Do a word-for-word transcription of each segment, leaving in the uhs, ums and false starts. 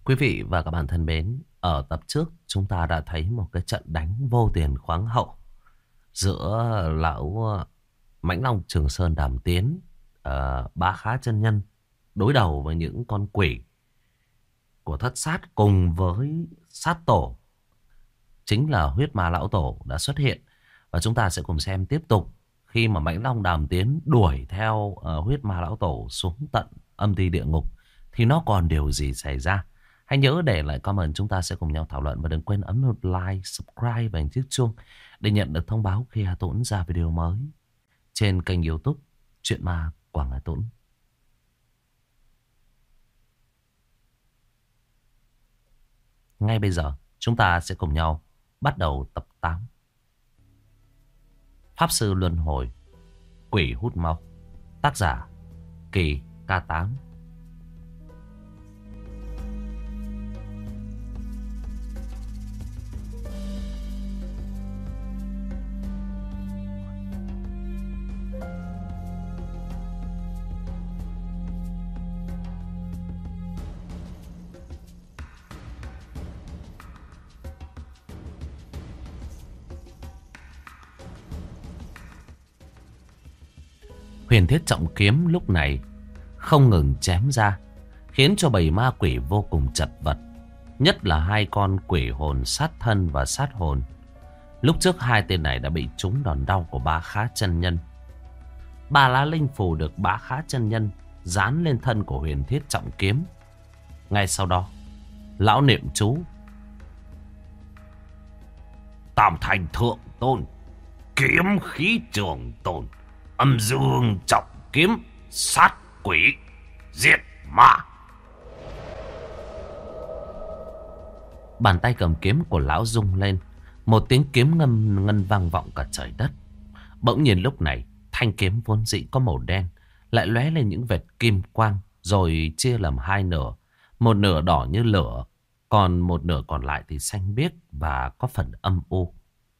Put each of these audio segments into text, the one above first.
Quý vị và các bạn thân mến, ở tập trước chúng ta đã thấy một cái trận đánh vô tiền khoáng hậu giữa lão ờ, Mãnh Long Trường Sơn Đàm Tiến, uh, Bá Khá chân nhân đối đầu với những con quỷ của thất sát cùng với sát tổ, chính là huyết ma lão tổ đã xuất hiện. Và chúng ta sẽ cùng xem tiếp tục khi mà Mãnh Long Đàm Tiến đuổi theo uh, huyết ma lão tổ xuống tận âm ti địa ngục thì nó còn điều gì xảy ra. Hãy nhớ để lại comment, chúng ta sẽ cùng nhau thảo luận. Và đừng quên ấn nút like, subscribe và chiếc chuông để nhận được thông báo khi Hà Tũng ra video mới trên kênh YouTube Chuyện Ma Quảng Hà Tũng. Ngay bây giờ chúng ta sẽ cùng nhau bắt đầu tập tám. Pháp Sư Luân Hồi, Quỷ Hút Mau. Tác giả Kỳ ca tám. Huyền thiết trọng kiếm lúc này không ngừng chém ra, khiến cho bầy ma quỷ vô cùng chật vật. Nhất là hai con quỷ hồn sát thân và sát hồn. Lúc trước hai tên này đã bị trúng đòn đau của Bá Khá chân nhân. Ba lá linh phù được Bá Khá chân nhân dán lên thân của huyền thiết trọng kiếm. Ngay sau đó, lão niệm chú: Tam thành thượng tôn, kiếm khí trường tồn, âm dương trọng kiếm, sát quỷ diệt ma. Bàn tay cầm kiếm của lão rung lên, một tiếng kiếm ngâm ngân vang vọng cả trời đất. Bỗng nhiên lúc này, thanh kiếm vốn dĩ có màu đen lại lóe lên những vệt kim quang, rồi chia làm hai nửa. Một nửa đỏ như lửa, còn một nửa còn lại thì xanh biếc và có phần âm u.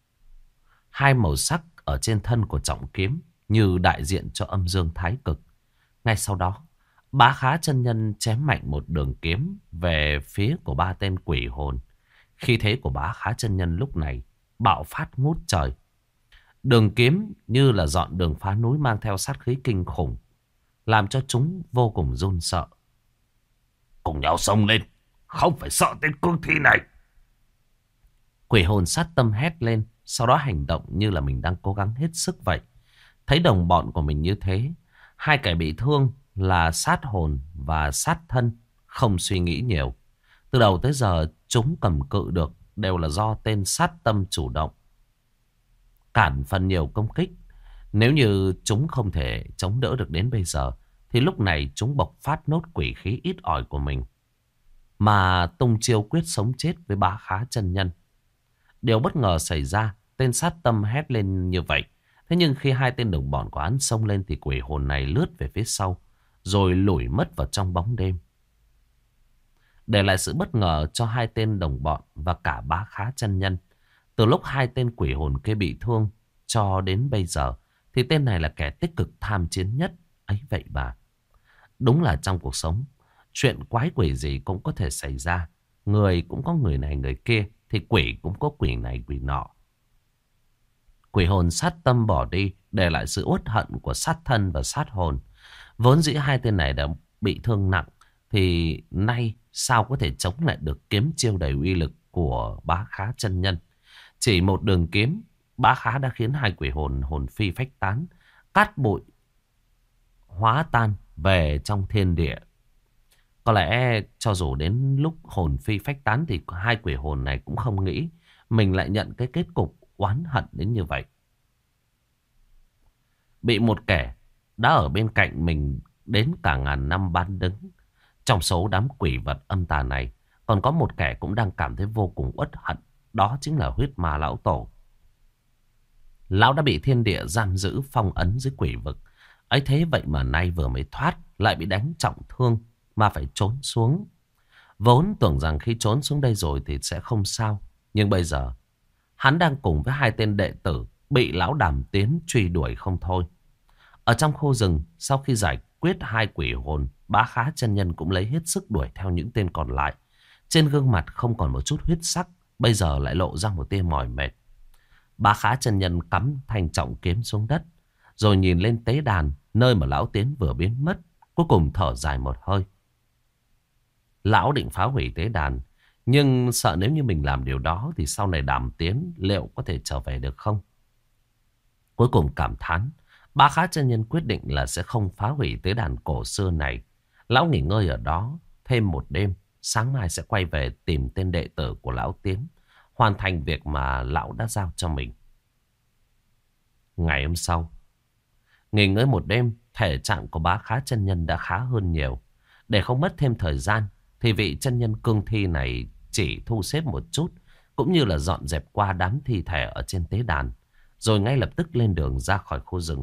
Hai màu sắc ở trên thân của trọng kiếm như đại diện cho âm dương thái cực. Ngay sau đó, Bá Khá chân nhân chém mạnh một đường kiếm về phía của ba tên quỷ hồn. Khí thế của Bá Khá chân nhân lúc này bạo phát ngút trời. Đường kiếm như là dọn đường phá núi, mang theo sát khí kinh khủng, làm cho chúng vô cùng run sợ. Cùng nhau xông lên, không phải sợ tên cương thi này. Quỷ hồn sát tâm hét lên, sau đó hành động như là mình đang cố gắng hết sức vậy. Thấy đồng bọn của mình như thế, hai kẻ bị thương là sát hồn và sát thân không suy nghĩ nhiều. Từ đầu tới giờ chúng cầm cự được đều là do tên sát tâm chủ động cản phần nhiều công kích. Nếu như chúng không thể chống đỡ được đến bây giờ thì lúc này chúng bộc phát nốt quỷ khí ít ỏi của mình mà tung chiêu quyết sống chết với Bá Khá chân nhân. Điều bất ngờ xảy ra, tên sát tâm hét lên như vậy. Thế nhưng khi hai tên đồng bọn của hắn xông lên thì quỷ hồn này lướt về phía sau, rồi lủi mất vào trong bóng đêm, để lại sự bất ngờ cho hai tên đồng bọn và cả Bá Khá chân nhân. Từ lúc hai tên quỷ hồn kia bị thương cho đến bây giờ thì tên này là kẻ tích cực tham chiến nhất. Ấy vậy bà, đúng là trong cuộc sống chuyện quái quỷ gì cũng có thể xảy ra. Người cũng có người này người kia, thì quỷ cũng có quỷ này quỷ nọ. Quỷ hồn sát tâm bỏ đi, để lại sự uất hận của sát thân và sát hồn. Vốn dĩ hai tên này đã bị thương nặng, thì nay sao có thể chống lại được kiếm chiêu đầy uy lực của Bá Khá chân nhân. Chỉ một đường kiếm, Bá Khá đã khiến hai quỷ hồn hồn phi phách tán, cát bụi hóa tan về trong thiên địa. Có lẽ cho dù đến lúc hồn phi phách tán thì hai quỷ hồn này cũng không nghĩ mình lại nhận cái kết cục oán hận đến như vậy. Bị một kẻ đã ở bên cạnh mình đến cả ngàn năm bán đứng. Trong số đám quỷ vật âm tà này còn có một kẻ cũng đang cảm thấy vô cùng uất hận. Đó chính là huyết ma lão tổ. Lão đã bị thiên địa giam giữ phong ấn dưới quỷ vực. Ấy thế vậy mà nay vừa mới thoát lại bị đánh trọng thương mà phải trốn xuống. Vốn tưởng rằng khi trốn xuống đây rồi thì sẽ không sao. Nhưng bây giờ hắn đang cùng với hai tên đệ tử bị lão Đàm Tiến truy đuổi không thôi. Ở trong khu rừng, sau khi giải quyết hai quỷ hồn, Bá Khá chân nhân cũng lấy hết sức đuổi theo những tên còn lại. Trên gương mặt không còn một chút huyết sắc, bây giờ lại lộ ra một tia mỏi mệt. Bá Khá chân nhân cắm thanh trọng kiếm xuống đất, rồi nhìn lên tế đàn nơi mà lão Tiến vừa biến mất, cuối cùng thở dài một hơi. Lão định phá hủy tế đàn, nhưng sợ nếu như mình làm điều đó thì sau này Đàm Tiến liệu có thể trở về được không? Cuối cùng cảm thán, Bá Khá chân nhân quyết định là sẽ không phá hủy tế đàn cổ xưa này. Lão nghỉ ngơi ở đó thêm một đêm, sáng mai sẽ quay về tìm tên đệ tử của lão Tiến, hoàn thành việc mà lão đã giao cho mình. Ngày hôm sau, nghỉ ngơi một đêm, thể trạng của Bá Khá chân nhân đã khá hơn nhiều. Để không mất thêm thời gian, thì vị chân nhân cương thi này chỉ thu xếp một chút, cũng như là dọn dẹp qua đám thi thể ở trên tế đàn, rồi ngay lập tức lên đường ra khỏi khu rừng.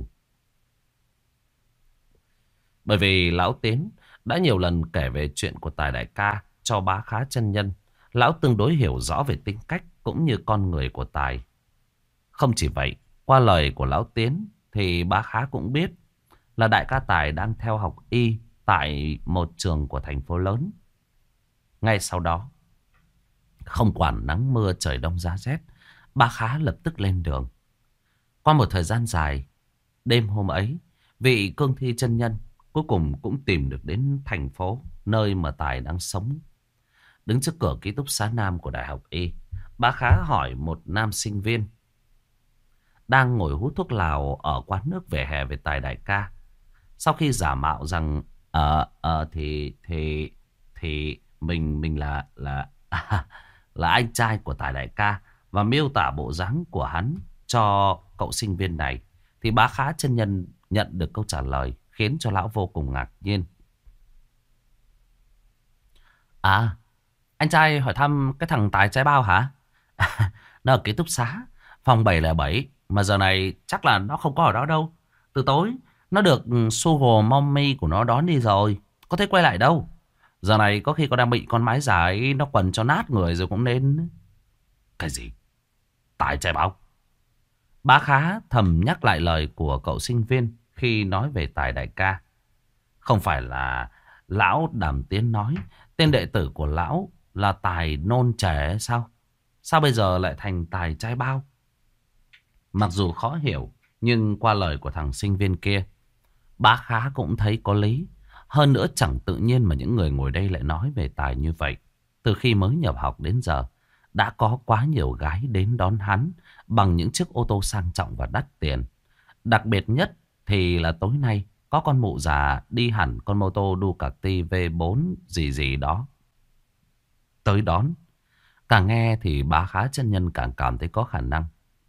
Bởi vì lão Tiến đã nhiều lần kể về chuyện của Tài đại ca cho Bá Khá chân nhân, lão tương đối hiểu rõ về tính cách cũng như con người của Tài. Không chỉ vậy, qua lời của lão Tiến thì Bá Khá cũng biết là đại ca Tài đang theo học y tại một trường của thành phố lớn. Ngay sau đó, không quản nắng mưa trời đông giá rét, Bá Khá lập tức lên đường. Qua một thời gian dài, đêm hôm ấy, vị cương thi chân nhân cuối cùng cũng tìm được đến thành phố nơi mà Tài đang sống. Đứng trước cửa ký túc xá nam của Đại học Y, Bá Khá hỏi một nam sinh viên đang ngồi hút thuốc lào ở quán nước vỉa hè về Tài đại ca. Sau khi giả mạo rằng ờ ờ thì thì thì mình mình là là là anh trai của Tài đại ca và miêu tả bộ dáng của hắn cho cậu sinh viên này, thì Bá Khá chân nhân nhận được câu trả lời khiến cho lão vô cùng ngạc nhiên. À, anh trai hỏi thăm cái thằng Tài trai bao hả? Nó ở ký túc xá phòng bảy không bảy, mà giờ này chắc là nó không có ở đó đâu. Từ tối nó được Sugar Mommy của nó đón đi rồi, có thấy quay lại đâu. Giờ này có khi có đang bị con mái giả ấy nó quần cho nát người rồi cũng nên. Cái gì? Tài trai bao? Bá Khá thầm nhắc lại lời của cậu sinh viên khi nói về Tài đại ca. Không phải là lão Đàm Tiến nói tên đệ tử của lão là Tài nôn trẻ sao? Sao bây giờ lại thành Tài trai bao? Mặc dù khó hiểu, nhưng qua lời của thằng sinh viên kia, Bá Khá cũng thấy có lý. Hơn nữa chẳng tự nhiên mà những người ngồi đây lại nói về Tài như vậy. Từ khi mới nhập học đến giờ, đã có quá nhiều gái đến đón hắn bằng những chiếc ô tô sang trọng và đắt tiền. Đặc biệt nhất thì là tối nay có con mụ già đi hẳn con mô tô Ducati V bốn gì gì đó tới đón. Càng nghe thì Bá Khá chân nhân càng cảm thấy có khả năng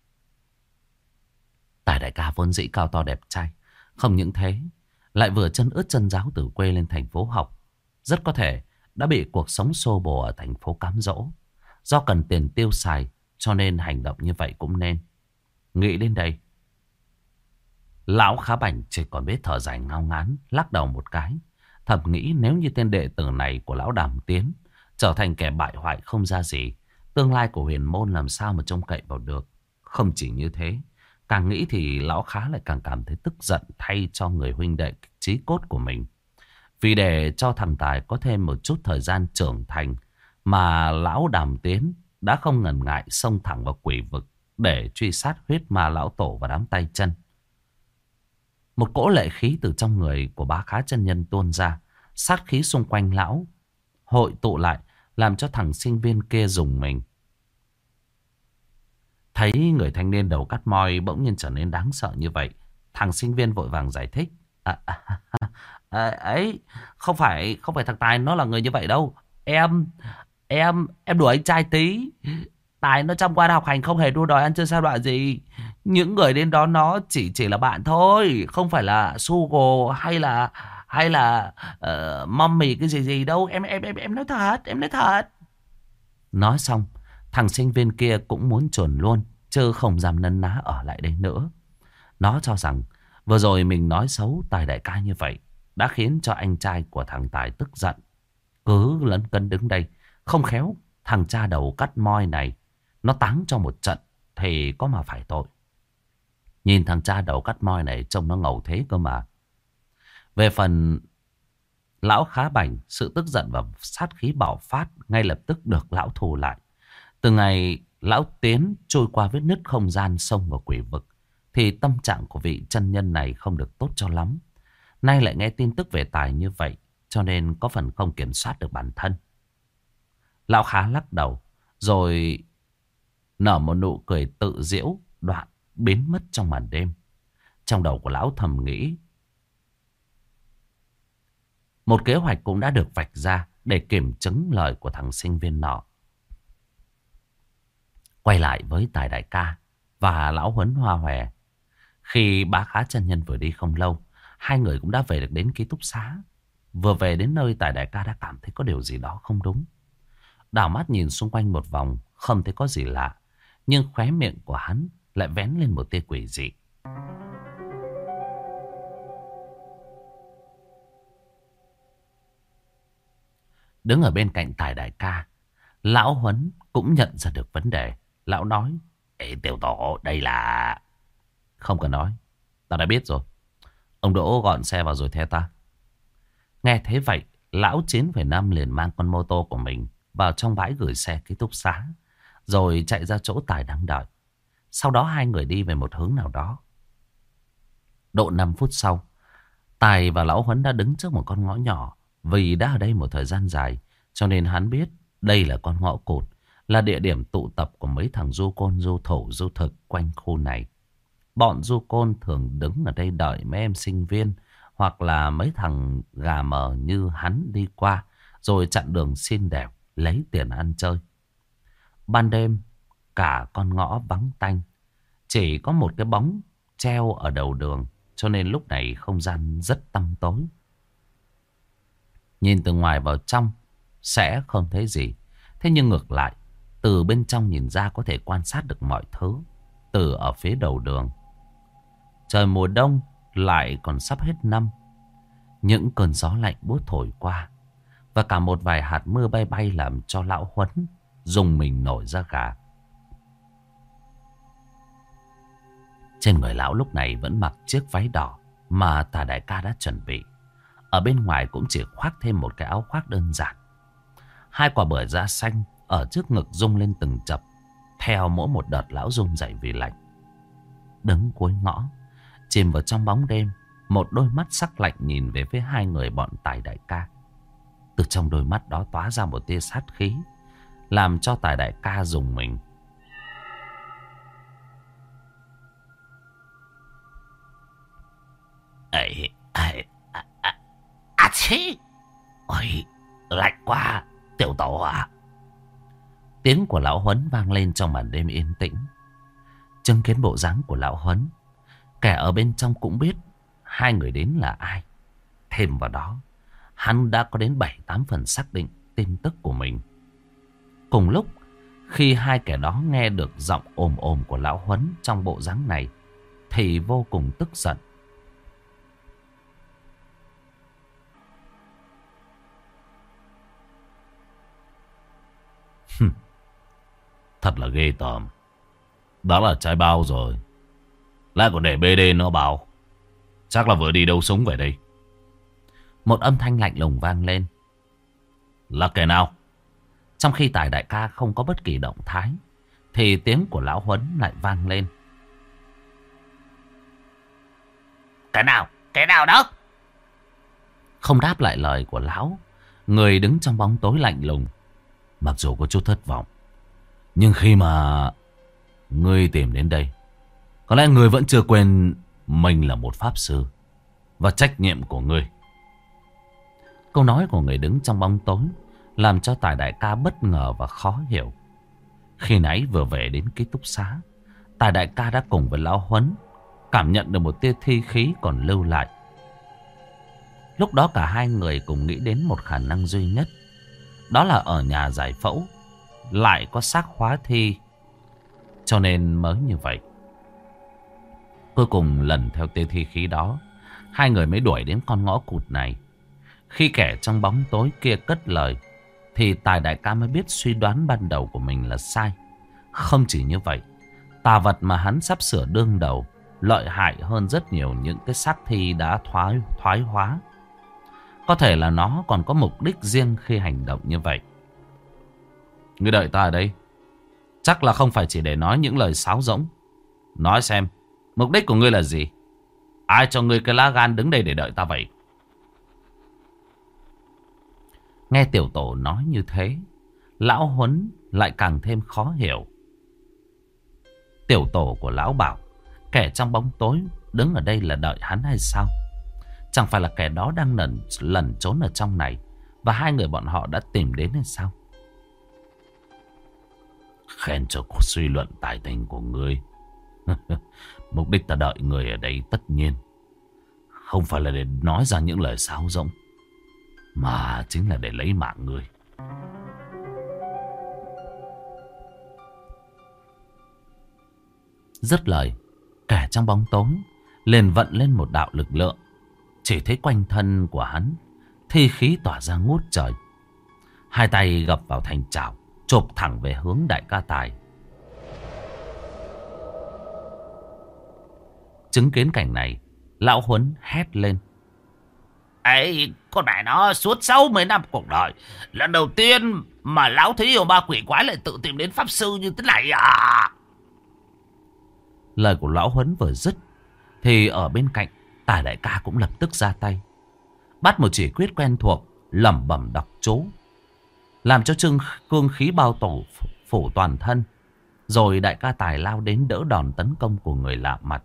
Tài đại ca vốn dĩ cao to đẹp trai. Không những thế, lại vừa chân ướt chân ráo từ quê lên thành phố học. Rất có thể đã bị cuộc sống xô bồ ở thành phố cám dỗ. Do cần tiền tiêu xài cho nên hành động như vậy cũng nên. Nghĩ đến đây, lão Khá Bảnh chỉ còn biết thở dài ngao ngán, lắc đầu một cái. Thầm nghĩ nếu như tên đệ tử này của lão Đàm Tiến trở thành kẻ bại hoại không ra gì, tương lai của huyền môn làm sao mà trông cậy vào được. Không chỉ như thế, càng nghĩ thì lão Khá lại càng cảm thấy tức giận thay cho người huynh đệ chí cốt của mình. Vì để cho thằng Tài có thêm một chút thời gian trưởng thành mà lão Đàm Tiến đã không ngần ngại xông thẳng vào quỷ vực để truy sát huyết ma lão tổ và đám tay chân. Một cỗ lệ khí từ trong người của Bá Khá chân nhân tuôn ra, sát khí xung quanh lão hội tụ lại làm cho thằng sinh viên kia rùng mình. Thấy người thanh niên đầu cắt moi bỗng nhiên trở nên đáng sợ như vậy, thằng sinh viên vội vàng giải thích. À, à, à, à, ấy, không phải không phải thằng Tài nó là người như vậy đâu. Em, em, em đùa anh trai tí. Tài nó trong quan học hành không hề đua đòi ăn chơi sa đọa gì. Những người đến đó nó chỉ chỉ là bạn thôi, không phải là Sugar hay là hay là uh, mommy cái gì gì đâu. Em em em em nói thật, em nói thật. Nói xong, thằng sinh viên kia cũng muốn chuồn luôn, chứ không dám nấn ná ở lại đây nữa. Nó cho rằng vừa rồi mình nói xấu Tài đại ca như vậy đã khiến cho anh trai của thằng Tài tức giận. Cứ lấn cấn đứng đây, không khéo thằng cha đầu cắt moi này nó táng cho một trận thì có mà phải tội. Nhìn thằng cha đầu cắt moi này trông nó ngầu thế cơ mà. Về phần Lão khá bảnh, sự tức giận và sát khí bạo phát ngay lập tức được lão thu lại. Từ ngày lão tiến trôi qua vết nứt không gian sông vào quỷ vực, thì tâm trạng của vị chân nhân này không được tốt cho lắm. Nay lại nghe tin tức về Tài như vậy, cho nên có phần không kiểm soát được bản thân. Lão khá lắc đầu, rồi nở một nụ cười tự giễu, đoạn biến mất trong màn đêm. Trong đầu của lão thầm nghĩ, một kế hoạch cũng đã được vạch ra để kiểm chứng lời của thằng sinh viên nọ. Quay lại với Tài đại ca và lão Huấn Hoa Hòe. Khi bá khá chân nhân vừa đi không lâu, hai người cũng đã về được đến ký túc xá. Vừa về đến nơi, Tài đại ca đã cảm thấy có điều gì đó không đúng. Đảo mắt nhìn xung quanh một vòng, không thấy có gì lạ, nhưng khóe miệng của hắn lại vén lên một tia quỷ dị. Đứng ở bên cạnh Tài đại ca, lão Huấn cũng nhận ra được vấn đề. Lão nói, ê tiểu tổ, đây là... Không cần nói, ta đã biết rồi. Ông Đỗ gọn xe vào rồi theo ta. Nghe thế vậy, lão chín phẩy năm liền mang con mô tô của mình vào trong bãi gửi xe ký túc xá, rồi chạy ra chỗ Tài đang đợi. Sau đó hai người đi về một hướng nào đó. Độ năm phút sau, Tài và lão Huấn đã đứng trước một con ngõ nhỏ. Vì đã ở đây một thời gian dài, cho nên hắn biết đây là con ngõ cụt, là địa điểm tụ tập của mấy thằng du côn, du thổ, du thực quanh khu này. Bọn du côn thường đứng ở đây đợi mấy em sinh viên hoặc là mấy thằng gà mờ như hắn đi qua, rồi chặn đường xin đèo lấy tiền ăn chơi. Ban đêm, cả con ngõ vắng tanh, chỉ có một cái bóng treo ở đầu đường, cho nên lúc này không gian rất tăm tối. Nhìn từ ngoài vào trong sẽ không thấy gì. Thế nhưng ngược lại, từ bên trong nhìn ra có thể quan sát được mọi thứ. Từ ở phía đầu đường, trời mùa đông lại còn sắp hết năm. Những cơn gió lạnh buốt thổi qua, và cả một vài hạt mưa bay bay làm cho lão Huấn dùng mình nổi da gà. Trên người lão lúc này vẫn mặc chiếc váy đỏ mà Tà đại ca đã chuẩn bị. Ở bên ngoài cũng chỉ khoác thêm một cái áo khoác đơn giản. Hai quả bưởi da xanh ở trước ngực rung lên từng chập, theo mỗi một đợt lão rung dậy vì lạnh. Đứng cuối ngõ, chìm vào trong bóng đêm, một đôi mắt sắc lạnh nhìn về phía hai người bọn Tài đại ca. Từ trong đôi mắt đó tóa ra một tia sát khí, làm cho Tài đại ca rùng mình. Ê, ê, à, à, à chí, ôi, lạnh quá, tiểu tổ à. Tiếng của lão Huấn vang lên trong màn đêm yên tĩnh. Chứng kiến bộ dáng của lão Huấn, kẻ ở bên trong cũng biết hai người đến là ai. Thêm vào đó, hắn đã có đến bảy tám phần xác định tin tức của mình. Cùng lúc, khi hai kẻ đó nghe được giọng ồm ồm của lão Huấn trong bộ dáng này, thì vô cùng tức giận. Thật là ghê tởm. Đó là trái bao rồi, lại còn để bê đê nó bao. Chắc là vừa đi đâu súng về đây. Một âm thanh lạnh lùng vang lên. Là kẻ nào? Trong khi Tài đại ca không có bất kỳ động thái, thì tiếng của lão Huấn lại vang lên. Kẻ nào? Kẻ nào đó? Không đáp lại lời của lão, người đứng trong bóng tối lạnh lùng. Mặc dù có chút thất vọng, nhưng khi mà ngươi tìm đến đây, có lẽ ngươi vẫn chưa quên mình là một pháp sư và trách nhiệm của ngươi. Câu nói của người đứng trong bóng tối làm cho Tài đại ca bất ngờ và khó hiểu. Khi nãy vừa về đến ký túc xá, Tài đại ca đã cùng với lão Huấn cảm nhận được một tia thi khí còn lưu lại. Lúc đó cả hai người cùng nghĩ đến một khả năng duy nhất, đó là ở nhà giải phẫu lại có xác hóa thi, cho nên mới như vậy. Cuối cùng lần theo tia thi khí đó, hai người mới đuổi đến con ngõ cụt này. Khi kẻ trong bóng tối kia cất lời, thì Tài đại ca mới biết suy đoán ban đầu của mình là sai. Không chỉ như vậy, tà vật mà hắn sắp sửa đương đầu lợi hại hơn rất nhiều những cái xác thi đã thoái, thoái hóa. Có thể là nó còn có mục đích riêng khi hành động như vậy. Ngươi đợi ta ở đây, chắc là không phải chỉ để nói những lời sáo rỗng. Nói xem, mục đích của ngươi là gì? Ai cho ngươi cái lá gan đứng đây để đợi ta vậy? Nghe tiểu tổ nói như thế, lão Huấn lại càng thêm khó hiểu. Tiểu tổ của lão bảo kẻ trong bóng tối đứng ở đây là đợi hắn hay sao? Chẳng phải là kẻ đó đang lẩn, lẩn trốn ở trong này và hai người bọn họ đã tìm đến hay sao? Khen cho suy luận tài tình của ngươi. Mục đích ta đợi người ở đây tất nhiên không phải là để nói ra những lời sáo rỗng, mà chính là để lấy mạng ngươi. Dứt lời, kẻ trong bóng tối liền vận lên một đạo lực lượng. Chỉ thấy quanh thân của hắn thi khí tỏa ra ngút trời. Hai tay gập vào thành chảo, chộp thẳng về hướng Đại ca Tài. Chứng kiến cảnh này, lão Huấn hét lên. Ấy, con mẹ nó, suốt sáu mươi năm cuộc đời, lần đầu tiên mà lão thấy yêu ma quỷ quái lại tự tìm đến pháp sư như thế này à? Lời của lão Huấn vừa dứt thì ở bên cạnh Tài đại ca cũng lập tức ra tay, bắt một chỉ quyết quen thuộc, lẩm bẩm đọc chú, làm cho trương cương khí bao tổ phủ toàn thân. Rồi đại ca Tài lao đến đỡ đòn tấn công của người lạ mặt.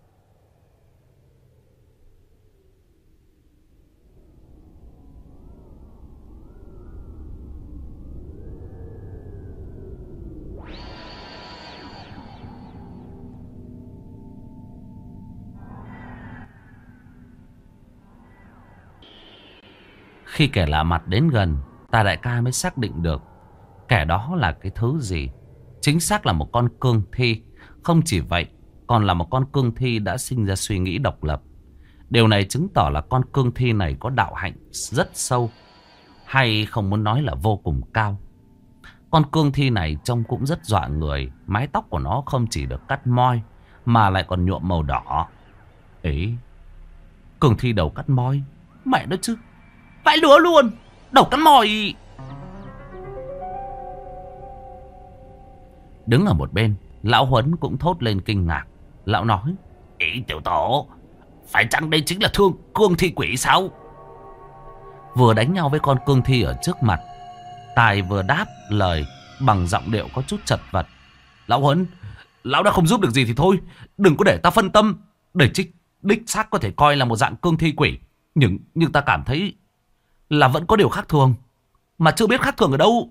Khi kẻ lạ mặt đến gần, Tài đại ca mới xác định được kẻ đó là cái thứ gì. Chính xác là một con cương thi. Không chỉ vậy, còn là một con cương thi đã sinh ra suy nghĩ độc lập. Điều này chứng tỏ là con cương thi này có đạo hạnh rất sâu, hay không muốn nói là vô cùng cao. Con cương thi này trông cũng rất dọa người. Mái tóc của nó không chỉ được cắt moi mà lại còn nhuộm màu đỏ. Ấy, cương thi đầu cắt moi, mẹ nó chứ, vãi lúa luôn, đầu cắt moi. Đứng ở một bên, lão Huấn cũng thốt lên kinh ngạc. Lão nói, ý tiểu tổ, phải chăng đây chính là thương cương thi quỷ sao? Vừa đánh nhau với con cương thi ở trước mặt, Tài vừa đáp lời bằng giọng điệu có chút chật vật. Lão Huấn, lão đã không giúp được gì thì thôi, đừng có để ta phân tâm. Để trích đích xác có thể coi là một dạng cương thi quỷ, nhưng nhưng ta cảm thấy là vẫn có điều khác thường, mà chưa biết khác thường ở đâu.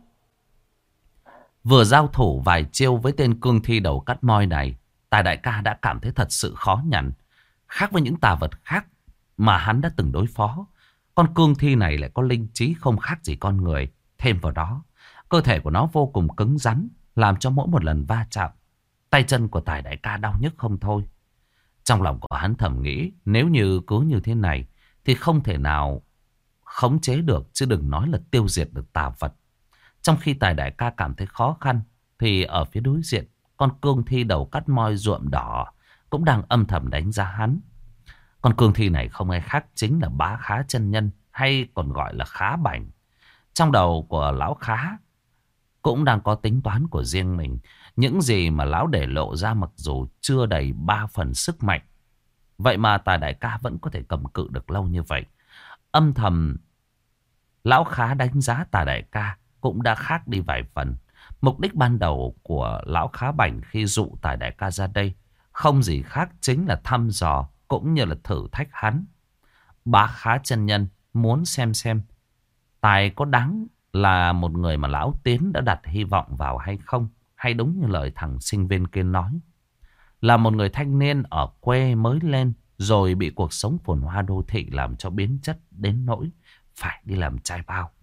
Vừa giao thủ vài chiêu với tên cương thi đầu cắt moi này, Tài đại ca đã cảm thấy thật sự khó nhằn. Khác với những tà vật khác mà hắn đã từng đối phó, con cương thi này lại có linh trí không khác gì con người. Thêm vào đó, cơ thể của nó vô cùng cứng rắn, làm cho mỗi một lần va chạm, tay chân của Tài đại ca đau nhức không thôi. Trong lòng của hắn thầm nghĩ, nếu như cứ như thế này thì không thể nào khống chế được, chứ đừng nói là tiêu diệt được tà vật. Trong khi Tài đại ca cảm thấy khó khăn, thì ở phía đối diện, con cương thi đầu cắt moi nhuộm đỏ cũng đang âm thầm đánh giá hắn. Con cương thi này không ai khác chính là Bá Khá chân nhân, hay còn gọi là Khá Bảnh. Trong đầu của lão Khá cũng đang có tính toán của riêng mình. Những gì mà lão để lộ ra mặc dù chưa đầy ba phần sức mạnh, vậy mà Tài đại ca vẫn có thể cầm cự được lâu như vậy. Âm thầm, lão Khá đánh giá Tài đại ca cũng đã khác đi vài phần. Mục đích ban đầu của lão Khá Bảnh khi dụ Tài đại ca ra đây không gì khác chính là thăm dò cũng như là thử thách hắn. Bá Khá chân nhân muốn xem xem Tài có đáng là một người mà lão Tiến đã đặt hy vọng vào hay không, hay đúng như lời thằng sinh viên kia nói, là một người thanh niên ở quê mới lên, rồi bị cuộc sống phồn hoa đô thị làm cho biến chất đến nỗi phải đi làm trai bao.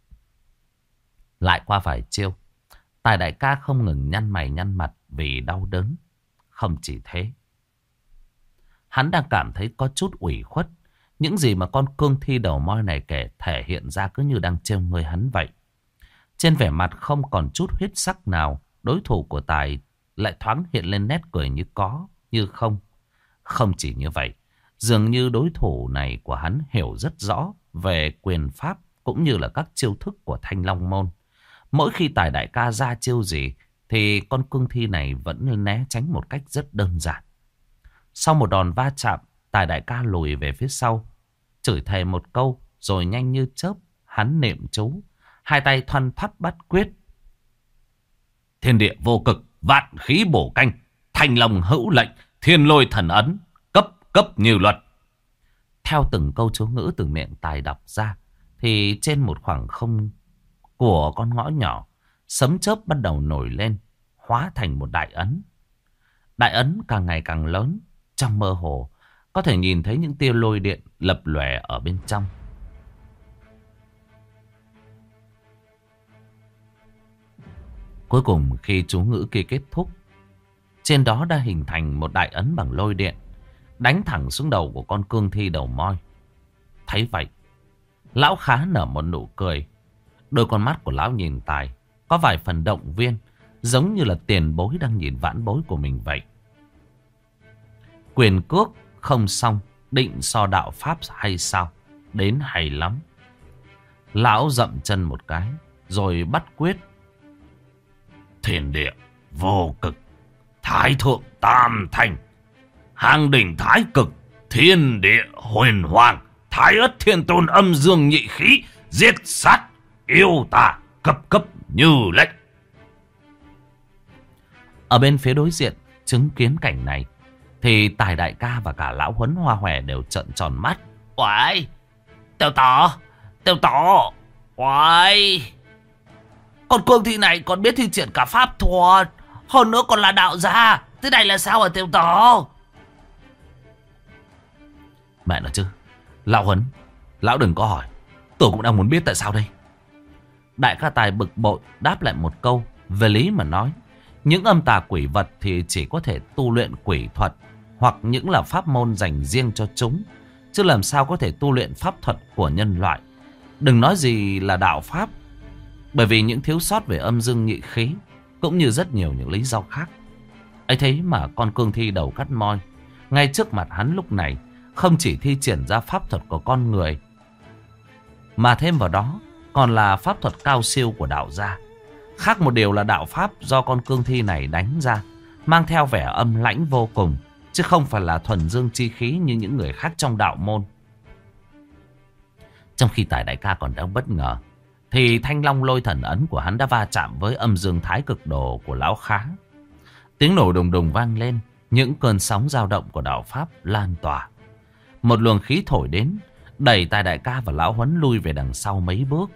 Lại qua vài chiêu, Tài đại ca không ngừng nhăn mày nhăn mặt vì đau đớn. Không chỉ thế, hắn đang cảm thấy có chút ủy khuất. Những gì mà con cương thi đầu moi này kể thể hiện ra cứ như đang trêu người hắn vậy. Trên vẻ mặt không còn chút huyết sắc nào, đối thủ của Tài lại thoáng hiện lên nét cười như có, như không. Không chỉ như vậy, dường như đối thủ này của hắn hiểu rất rõ về quyền pháp cũng như là các chiêu thức của Thanh Long Môn. Mỗi khi Tài đại ca ra chiêu gì thì con cương thi này vẫn né tránh một cách rất đơn giản. Sau một đòn va chạm, Tài đại ca lùi về phía sau, chửi thề một câu rồi nhanh như chớp hắn niệm chú, hai tay thoăn thoắt bắt quyết. Thiên địa vô cực, vạn khí bổ canh, Thanh Long hữu lệnh, thiên lôi thần ấn, cấp cấp như luật. Theo từng câu chú ngữ từ miệng Tài đọc ra thì trên một khoảng không của con ngõ nhỏ, sấm chớp bắt đầu nổi lên, hóa thành một đại ấn. Đại ấn càng ngày càng lớn, trong mơ hồ có thể nhìn thấy những tia lôi điện lập lòe ở bên trong. Cuối cùng khi chú ngữ kia kết thúc, trên đó đã hình thành một đại ấn bằng lôi điện, đánh thẳng xuống đầu của con cương thi đầu moi. Thấy vậy, lão Khá nở một nụ cười. Đôi con mắt của lão nhìn Tài có vài phần động viên, giống như là tiền bối đang nhìn vãn bối của mình vậy. Quyền cước không xong, định so đạo pháp hay sao? Đến hay lắm. Lão dậm chân một cái, rồi bắt quyết. Thiên địa vô cực, thái thượng tam thành, hàng đỉnh thái cực, thiên địa huyền hoàng, thái ất thiên tôn âm dương nhị khí, giết sát yêu tà, cấp cấp như lệnh. Ở bên phía đối diện, chứng kiến cảnh này thì Tài đại ca và cả lão Huấn Hoa Hòe đều trợn tròn mắt. Uầy, Tiểu Tỏ, Tiểu Tỏ, uầy, con cương thi này còn biết thi triển cả pháp thuật, hơn nữa còn là đạo gia. Thế này là sao hả Tiểu Tỏ? Mẹ nó chứ, lão Huấn, lão đừng có hỏi, tôi cũng đang muốn biết tại sao đây. Đại ca Tài bực bội đáp lại một câu. Về lý mà nói, những âm tà quỷ vật thì chỉ có thể tu luyện quỷ thuật, hoặc những là pháp môn dành riêng cho chúng, chứ làm sao có thể tu luyện pháp thuật của nhân loại. Đừng nói gì là đạo pháp, bởi vì những thiếu sót về âm dương nhị khí, cũng như rất nhiều những lý do khác. Ấy thế mà con cương thi đầu cắt moi ngay trước mặt hắn lúc này không chỉ thi triển ra pháp thuật của con người, mà thêm vào đó còn là pháp thuật cao siêu của đạo gia. Khác một điều là đạo pháp do con cương thi này đánh ra mang theo vẻ âm lãnh vô cùng, chứ không phải là thuần dương chi khí như những người khác trong đạo môn. Trong khi Tài đại ca còn đang bất ngờ, thì Thanh Long lôi thần ấn của hắn đã va chạm với âm dương thái cực đồ của lão Khá. Tiếng nổ đùng đùng vang lên, những cơn sóng dao động của đạo pháp lan tỏa. Một luồng khí thổi đến, đẩy Tài đại ca và lão Huấn lui về đằng sau mấy bước.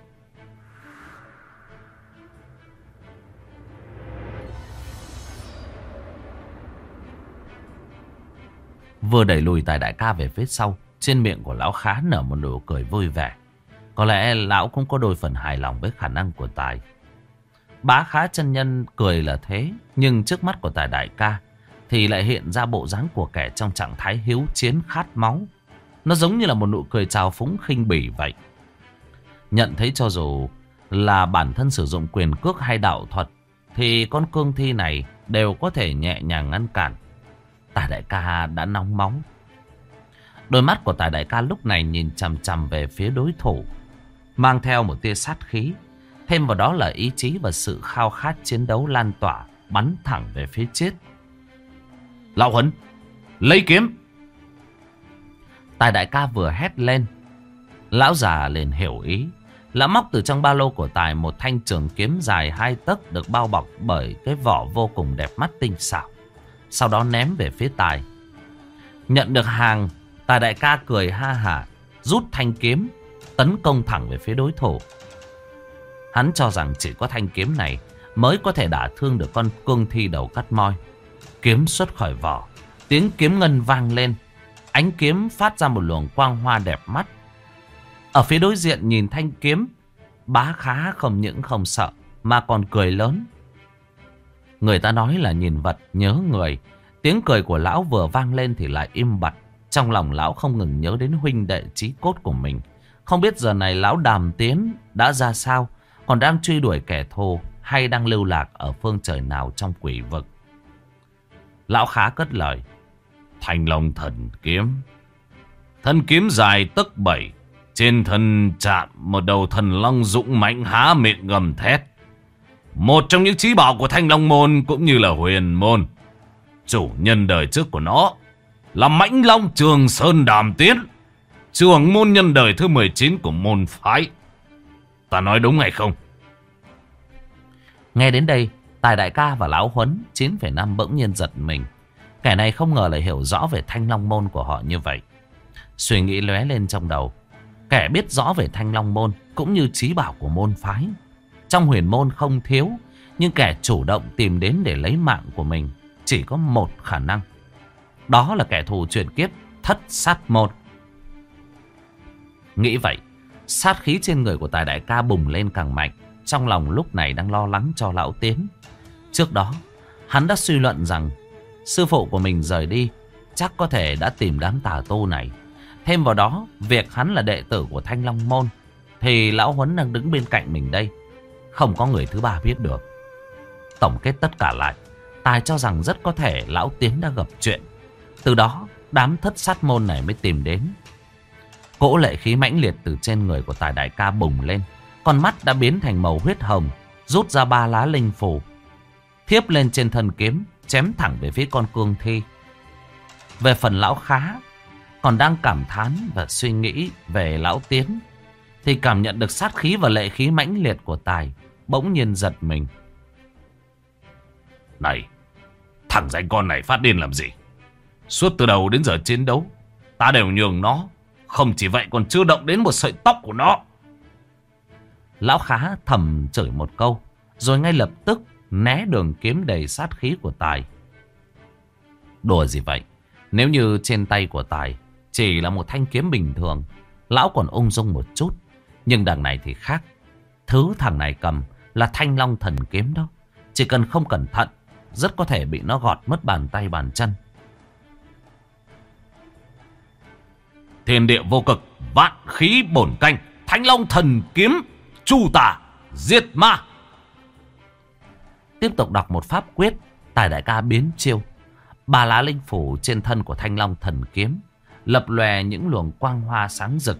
Vừa đẩy lùi Tài đại ca về phía sau, trên miệng của lão Khá nở một nụ cười vui vẻ. Có lẽ lão cũng có đôi phần hài lòng với khả năng của Tài. Bá Khá chân nhân cười là thế, nhưng trước mắt của Tài đại ca thì lại hiện ra bộ dáng của kẻ trong trạng thái hiếu chiến khát máu. Nó giống như là một nụ cười trào phúng khinh bỉ vậy. Nhận thấy cho dù là bản thân sử dụng quyền cước hay đạo thuật thì con cương thi này đều có thể nhẹ nhàng ngăn cản. Tài đại ca đã nóng máu. Đôi mắt của Tài đại ca lúc này nhìn chằm chằm về phía đối thủ, mang theo một tia sát khí. Thêm vào đó là ý chí và sự khao khát chiến đấu lan tỏa, bắn thẳng về phía chết. Lão Huấn, lấy kiếm! Tài đại ca vừa hét lên, lão già liền hiểu ý. Lão móc từ trong ba lô của Tài một thanh trường kiếm dài hai tấc được bao bọc bởi cái vỏ vô cùng đẹp mắt tinh xảo. Sau đó ném về phía Tài. Nhận được hàng, Tài đại ca cười ha hả, rút thanh kiếm, tấn công thẳng về phía đối thủ. Hắn cho rằng chỉ có thanh kiếm này mới có thể đả thương được con cương thi đầu cắt moi. Kiếm xuất khỏi vỏ, tiếng kiếm ngân vang lên. Ánh kiếm phát ra một luồng quang hoa đẹp mắt. Ở phía đối diện nhìn thanh kiếm, Bá Khá không những không sợ mà còn cười lớn. Người ta nói là nhìn vật nhớ người. Tiếng cười của lão vừa vang lên thì lại im bặt. Trong lòng lão không ngừng nhớ đến huynh đệ chí cốt của mình. Không biết giờ này lão Đàm Tiến đã ra sao, còn đang truy đuổi kẻ thù hay đang lưu lạc ở phương trời nào trong quỷ vực. Lão Khá cất lời. Thanh Long thần kiếm, thân kiếm dài tấc bảy, Trên thân chạm một đầu thần long dũng mãnh há miệng gầm thét. Một trong những chí bảo của Thanh Long Môn cũng như là Huyền Môn. Chủ nhân đời trước của nó là Mãnh Long Trường Sơn Đàm Tiến, trưởng môn nhân đời thứ mười chín của môn phái. Ta nói đúng hay không? Nghe đến đây, Tài đại ca và lão Huấn chín phẩy năm bỗng nhiên giật mình. Kẻ này không ngờ lại hiểu rõ về Thanh Long Môn của họ như vậy. Suy nghĩ lóe lên trong đầu. Kẻ biết rõ về Thanh Long Môn cũng như chí bảo của môn phái trong Huyền Môn không thiếu, nhưng kẻ chủ động tìm đến để lấy mạng của mình chỉ có một khả năng. Đó là kẻ thù truyền kiếp Thất Sát Môn. Nghĩ vậy, sát khí trên người của Tài đại ca bùng lên càng mạnh. Trong lòng lúc này đang lo lắng cho lão Tiến. Trước đó, hắn đã suy luận rằng sư phụ của mình rời đi chắc có thể đã tìm đám tà tu này. Thêm vào đó, việc hắn là đệ tử của Thanh Long Môn thì lão Huấn đang đứng bên cạnh mình đây. Không có người thứ ba biết được. Tổng kết tất cả lại, Tài cho rằng rất có thể lão Tiến đã gặp chuyện. Từ đó, đám Thất Sát Môn này mới tìm đến. Cỗ lệ khí mãnh liệt từ trên người của Tài đại ca bùng lên. Con mắt đã biến thành màu huyết hồng, rút ra ba lá linh phù, thiếp lên trên thân kiếm, chém thẳng về phía con cương thi. Về phần lão Khá, còn đang cảm thán và suy nghĩ về lão Tiến, thì cảm nhận được sát khí và lệ khí mãnh liệt của Tài, bỗng nhiên giật mình. Này, thằng danh con này phát điên làm gì? Suốt từ đầu đến giờ chiến đấu, ta đều nhường nó. Không chỉ vậy còn chưa động đến một sợi tóc của nó. Lão Khá thầm chửi một câu, rồi ngay lập tức né đường kiếm đầy sát khí của Tài. Đùa gì vậy? Nếu như trên tay của Tài chỉ là một thanh kiếm bình thường, lão còn ung dung một chút. Nhưng đằng này thì khác. Thứ thằng này cầm là Thanh Long Thần Kiếm đó. Chỉ cần không cẩn thận, rất có thể bị nó gọt mất bàn tay bàn chân. Thiên địa vô cực, vạn khí bổn canh, Thanh Long Thần Kiếm, chu tả, diệt ma. Tiếp tục đọc một pháp quyết, Tài đại ca biến chiêu. Ba lá linh phủ trên thân của Thanh Long Thần Kiếm lập lòe những luồng quang hoa sáng rực.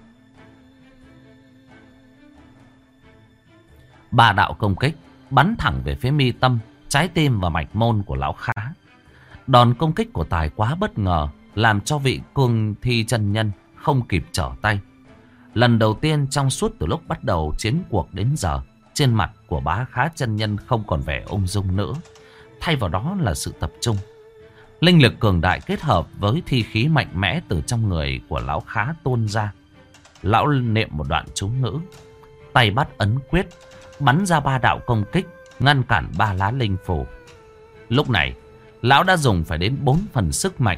Ba đạo công kích bắn thẳng về phía mi tâm, trái tim và mạch môn của lão Khá. Đòn công kích của Tài quá bất ngờ, làm cho vị cương thi chân nhân không kịp trở tay. Lần đầu tiên trong suốt từ lúc bắt đầu chiến cuộc đến giờ, trên mặt của Bá Khá chân nhân không còn vẻ ung dung nữa, thay vào đó là sự tập trung. Linh lực cường đại kết hợp với thi khí mạnh mẽ từ trong người của lão Khá tuôn ra. Lão niệm một đoạn chú ngữ, tay bắt ấn quyết, bắn ra ba đạo công kích, ngăn cản ba lá linh phù. Lúc này, lão đã dùng phải đến bốn phần sức mạnh.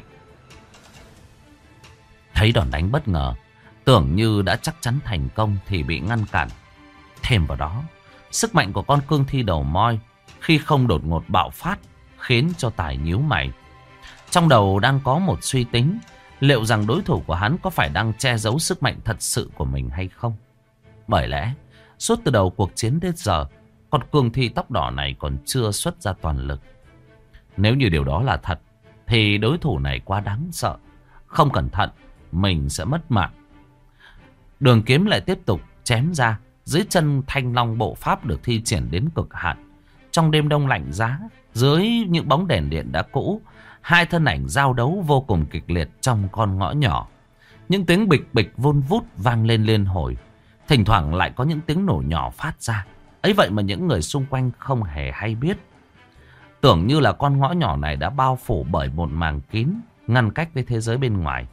Thấy đòn đánh bất ngờ, tưởng như đã chắc chắn thành công thì bị ngăn cản. Thêm vào đó, sức mạnh của con cương thi đầu moi khi không đột ngột bạo phát khiến cho Tài nhíu mày. Trong đầu đang có một suy tính, liệu rằng đối thủ của hắn có phải đang che giấu sức mạnh thật sự của mình hay không? Bởi lẽ, suốt từ đầu cuộc chiến đến giờ, con cương thi tóc đỏ này còn chưa xuất ra toàn lực. Nếu như điều đó là thật, thì đối thủ này quá đáng sợ. Không cẩn thận, mình sẽ mất mạng. Đường kiếm lại tiếp tục chém ra. Dưới chân Thanh Long bộ pháp được thi triển đến cực hạn. Trong đêm đông lạnh giá, dưới những bóng đèn điện đã cũ, hai thân ảnh giao đấu vô cùng kịch liệt trong con ngõ nhỏ. Những tiếng bịch bịch vun vút vang lên liên hồi. Thỉnh thoảng lại có những tiếng nổ nhỏ phát ra. Ấy vậy mà những người xung quanh không hề hay biết. Tưởng như là con ngõ nhỏ này đã bao phủ bởi một màng kín, ngăn cách với thế giới bên ngoài.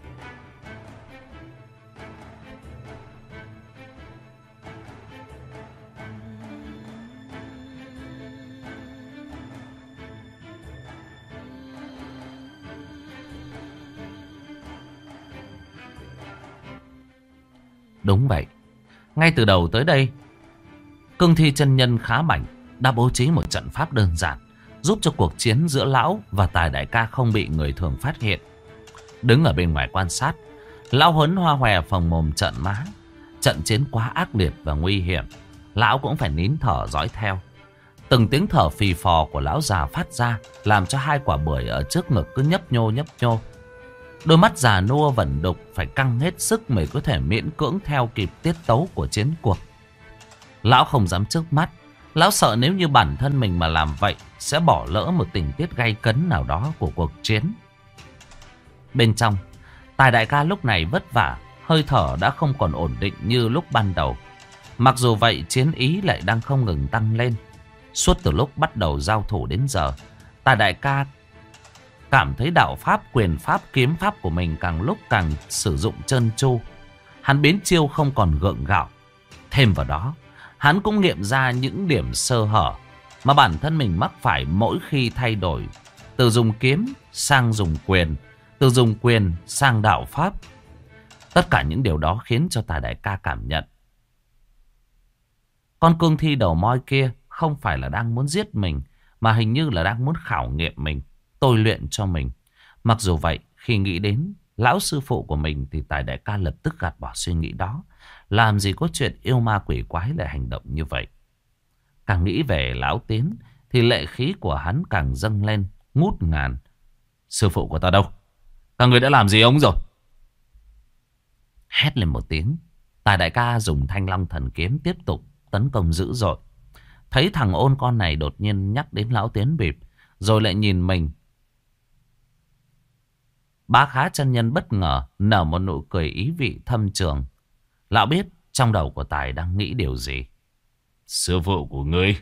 Đúng vậy. Ngay từ đầu tới đây, cương thi chân nhân Khá Bảnh đã bố trí một trận pháp đơn giản, giúp cho cuộc chiến giữa lão và Tài đại ca không bị người thường phát hiện. Đứng ở bên ngoài quan sát, lão Huấn hoa hòe phồng mồm trợn má. Trận chiến quá ác liệt và nguy hiểm, lão cũng phải nín thở dõi theo. Từng tiếng thở phì phò của lão già phát ra, làm cho hai quả bưởi ở trước ngực cứ nhấp nhô nhấp nhô. Đôi mắt già nua vẩn đục phải căng hết sức mới có thể miễn cưỡng theo kịp tiết tấu của chiến cuộc. Lão không dám trước mắt. Lão sợ nếu như bản thân mình mà làm vậy sẽ bỏ lỡ một tình tiết gay cấn nào đó của cuộc chiến. Bên trong, Tài đại ca lúc này vất vả, hơi thở đã không còn ổn định như lúc ban đầu. Mặc dù vậy, chiến ý lại đang không ngừng tăng lên. Suốt từ lúc bắt đầu giao thủ đến giờ, Tài đại ca cảm thấy đạo pháp, quyền pháp, kiếm pháp của mình càng lúc càng sử dụng trơn tru. Hắn biến chiêu không còn gượng gạo. Thêm vào đó, hắn cũng nghiệm ra những điểm sơ hở mà bản thân mình mắc phải mỗi khi thay đổi từ dùng kiếm sang dùng quyền, từ dùng quyền sang đạo pháp. Tất cả những điều đó khiến cho Tài đại ca cảm nhận con cương thi đầu moi kia không phải là đang muốn giết mình, mà hình như là đang muốn khảo nghiệm mình, tôi luyện cho mình. Mặc dù vậy, khi nghĩ đến lão sư phụ của mình thì Tài đại ca lập tức gạt bỏ suy nghĩ đó. Làm gì có chuyện yêu ma quỷ quái lại hành động như vậy. Càng nghĩ về lão Tiến thì lệ khí của hắn càng dâng lên ngút ngàn. Sư phụ của ta đâu? Các người đã làm gì ông rồi? Hét lên một tiếng, Tài đại ca dùng Thanh Long thần kiếm tiếp tục tấn công dữ dội. Thấy thằng ôn con này đột nhiên nhắc đến lão Tiến bịp, rồi lại nhìn mình. Bá Khá chân nhân bất ngờ nở một nụ cười ý vị thâm trường. Lão biết trong đầu của Tài đang nghĩ điều gì. Sư phụ của ngươi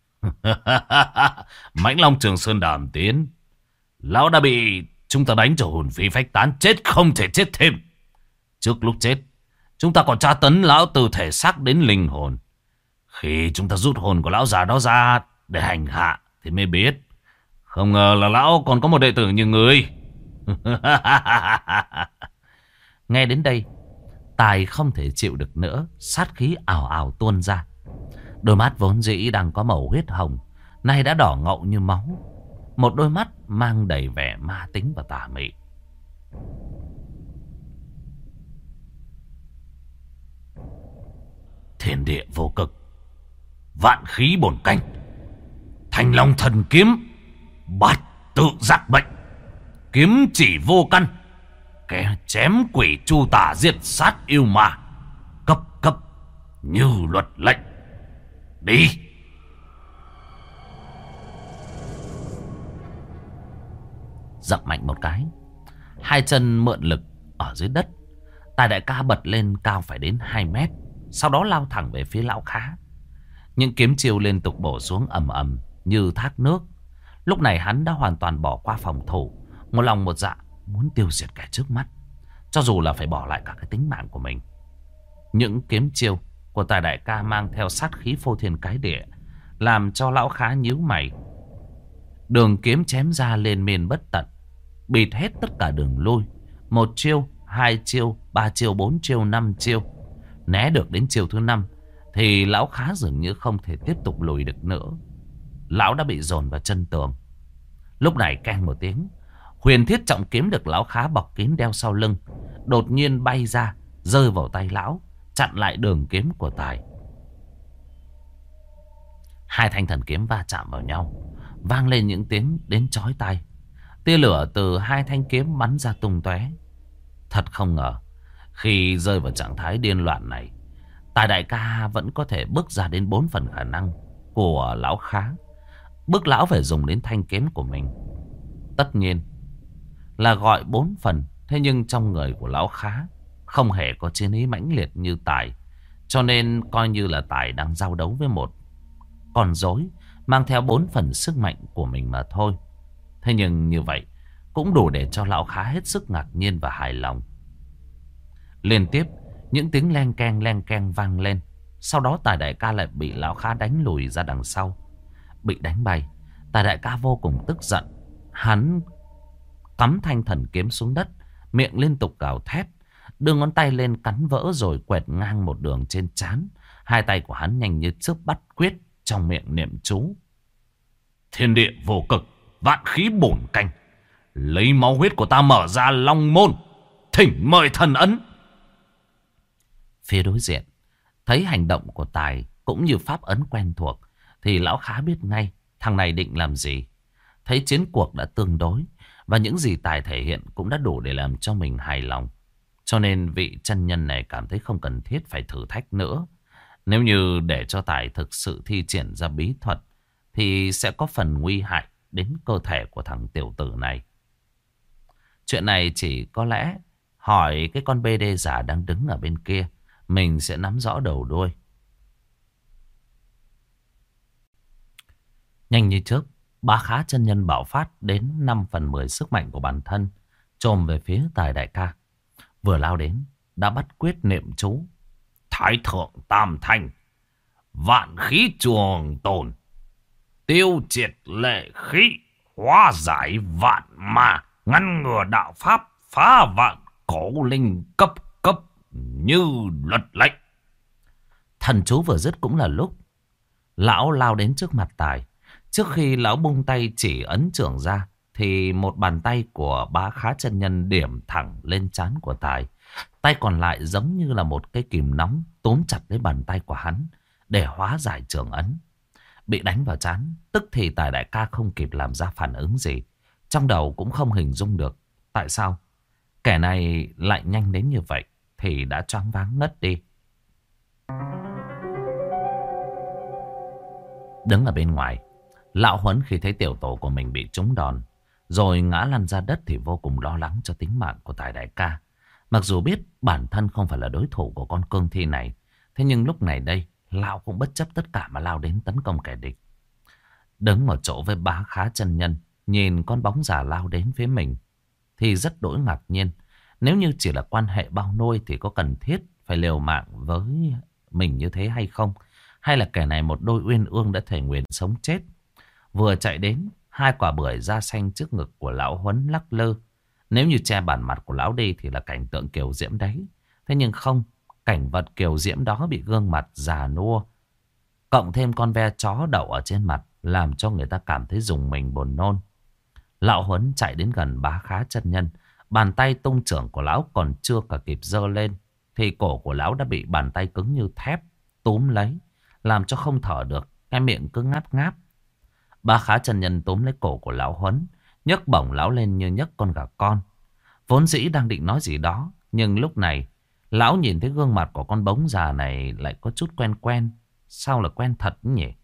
Mãnh Long Trường Sơn Đàm Tiến, lão đã bị chúng ta đánh cho hồn phi phách tán, chết không thể chết thêm. Trước lúc chết, chúng ta còn tra tấn lão từ thể xác đến linh hồn. Khi chúng ta rút hồn của lão già đó ra để hành hạ thì mới biết, không ngờ là lão còn có một đệ tử như ngươi. Nghe đến đây, Tài không thể chịu được nữa, sát khí ảo ảo tuôn ra. Đôi mắt vốn dĩ đang có màu huyết hồng, nay đã đỏ ngậu như máu. Một đôi mắt mang đầy vẻ ma tính và tà mị. Thiên địa vô cực, vạn khí bổn canh, Thanh Long thần kiếm, bát tự giặc bệnh, kiếm chỉ vô căn, kẻ chém quỷ chu tả, diệt sát yêu ma, cấp cấp như luật lệnh. Đi! Dậm mạnh một cái, hai chân mượn lực ở dưới đất, Tài đại ca bật lên cao phải đến hai mét, sau đó lao thẳng về phía lão Khá. Những kiếm chiêu liên tục bổ xuống ầm ầm như thác nước. Lúc này hắn đã hoàn toàn bỏ qua phòng thủ, một lòng một dạ muốn tiêu diệt kẻ trước mắt, cho dù là phải bỏ lại cả cái tính mạng của mình. Những kiếm chiêu của Tài đại ca mang theo sát khí phô thiên cái địa, làm cho lão Khá nhíu mày. Đường kiếm chém ra lên miền bất tận, bịt hết tất cả đường lui. Một chiêu, hai chiêu, ba chiêu, bốn chiêu, năm chiêu. Né được đến chiêu thứ năm thì lão Khá dường như không thể tiếp tục lùi được nữa. Lão đã bị dồn vào chân tường. Lúc này keng một tiếng, huyền thiết trọng kiếm được lão Khá bọc kín đeo sau lưng đột nhiên bay ra, rơi vào tay lão, chặn lại đường kiếm của Tài. Hai thanh thần kiếm va chạm vào nhau, vang lên những tiếng đến chói tai. Tia lửa từ hai thanh kiếm bắn ra tung tóe. Thật không ngờ, khi rơi vào trạng thái điên loạn này, Tài đại ca vẫn có thể bước ra đến bốn phần khả năng của lão Khá. Bước lão phải dùng đến thanh kiếm của mình. Tất nhiên là gọi bốn phần, thế nhưng trong người của lão Khá không hề có chiến ý mãnh liệt như Tài, cho nên coi như là Tài đang giao đấu với một con rối mang theo bốn phần sức mạnh của mình mà thôi. Thế nhưng như vậy cũng đủ để cho lão Khá hết sức ngạc nhiên và hài lòng. Liên tiếp những tiếng len keng len keng vang lên. Sau đó Tài đại ca lại bị lão Khá đánh lùi ra đằng sau. Bị đánh bay, Tài đại ca vô cùng tức giận. Hắn cắm thanh thần kiếm xuống đất, miệng liên tục gào thét, đưa ngón tay lên cắn vỡ rồi quẹt ngang một đường trên trán. Hai tay của hắn nhanh như chớp bắt quyết, trong miệng niệm chú. Thiên địa vô cực, vạn khí bổn canh, lấy máu huyết của ta mở ra long môn, thỉnh mời thần ấn. Phía đối diện thấy hành động của Tài cũng như pháp ấn quen thuộc thì lão Khá biết ngay thằng này định làm gì. Thấy chiến cuộc đã tương đối, Và những gì Tài thể hiện cũng đã đủ để làm cho mình hài lòng. Cho nên vị chân nhân này cảm thấy không cần thiết phải thử thách nữa. Nếu như để cho Tài thực sự thi triển ra bí thuật thì sẽ có phần nguy hại đến cơ thể của thằng tiểu tử này. Chuyện này chỉ có lẽ hỏi cái con bê đê giả đang đứng ở bên kia, mình sẽ nắm rõ đầu đuôi. Nhanh như chớp, Bá Khá chân nhân bạo phát đến năm phần mười sức mạnh của bản thân, chồm về phía Tài đại ca. Vừa lao đến, đã bắt quyết niệm chú. Thái thượng tam thanh, vạn khí trường tồn, tiêu triệt lệ khí, hóa giải vạn ma, ngăn ngừa đạo pháp, phá vạn cổ linh, cấp cấp như luật lệnh. Thần chú vừa dứt cũng là lúc lão lao đến trước mặt Tài. Trước khi lão bung tay chỉ ấn trưởng ra thì một bàn tay của Bá Khá chân nhân điểm thẳng lên trán của Tài. Tay còn lại giống như là một cái kìm nóng túm chặt lấy bàn tay của hắn để hóa giải trưởng ấn. Bị đánh vào trán, tức thì Tài đại ca không kịp làm ra phản ứng gì. Trong đầu cũng không hình dung được tại sao kẻ này lại nhanh đến như vậy, thì đã choáng váng ngất đi. Đứng ở bên ngoài, Lão Huấn khi thấy tiểu tổ của mình bị trúng đòn rồi ngã lăn ra đất thì vô cùng lo lắng cho tính mạng của Tài đại ca. Mặc dù biết bản thân không phải là đối thủ của con cương thi này, thế nhưng lúc này đây Lão cũng bất chấp tất cả mà lao đến tấn công kẻ địch. Đứng một chỗ với Bá Khá chân nhân, nhìn con bóng già lao đến phía mình thì rất đỗi ngạc nhiên. Nếu như chỉ là quan hệ bao nuôi thì có cần thiết phải liều mạng với mình như thế hay không? Hay là kẻ này một đôi uyên ương đã thề nguyện sống chết? Vừa chạy đến, hai quả bưởi da xanh trước ngực của Lão Huấn lắc lư. Nếu như che bản mặt của lão đi thì là cảnh tượng kiều diễm đấy. Thế nhưng không, cảnh vật kiều diễm đó bị gương mặt già nua, cộng thêm con ve chó đậu ở trên mặt, làm cho người ta cảm thấy rùng mình buồn nôn. Lão Huấn chạy đến gần Bá Khá chân nhân. Bàn tay tung chưởng của lão còn chưa cả kịp giơ lên thì cổ của lão đã bị bàn tay cứng như thép túm lấy, làm cho không thở được, cái miệng cứ ngáp ngáp. Bá Khá chân nhân túm lấy cổ của Lão Huấn, nhấc bổng lão lên như nhấc con gà con. Vốn dĩ đang định nói gì đó, nhưng lúc này lão nhìn thấy gương mặt của con bóng già này lại có chút quen quen. Sao là quen thật nhỉ?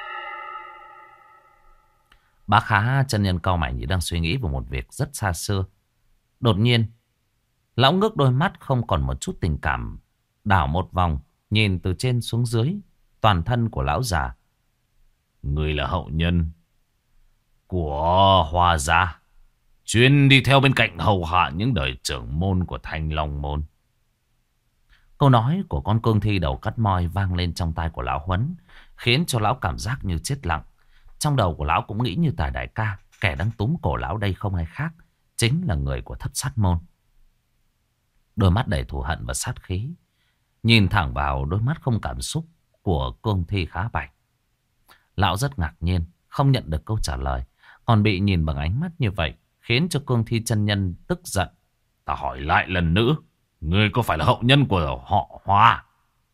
Bá Khá chân nhân cau mày như đang suy nghĩ về một việc rất xa xưa. Đột nhiên, lão ngước đôi mắt không còn một chút tình cảm, đảo một vòng, nhìn từ trên xuống dưới toàn thân của lão già. Người là hậu nhân của Hoa gia, chuyên đi theo bên cạnh hầu hạ những đời trưởng môn của Thanh Long môn. Câu nói của con cương thi đầu cắt moi vang lên trong tai của Lão Huấn, khiến cho lão cảm giác như chết lặng. Trong đầu của lão cũng nghĩ như Tài đại ca, kẻ đang túm cổ lão đây không ai khác, chính là người của Thất Sát môn. Đôi mắt đầy thù hận và sát khí nhìn thẳng vào đôi mắt không cảm xúc của cương thi Khá Bạch. Lão rất ngạc nhiên, không nhận được câu trả lời, còn bị nhìn bằng ánh mắt như vậy, khiến cho cương thi chân nhân tức giận. Ta hỏi lại lần nữa, ngươi có phải là hậu nhân của họ Hoa?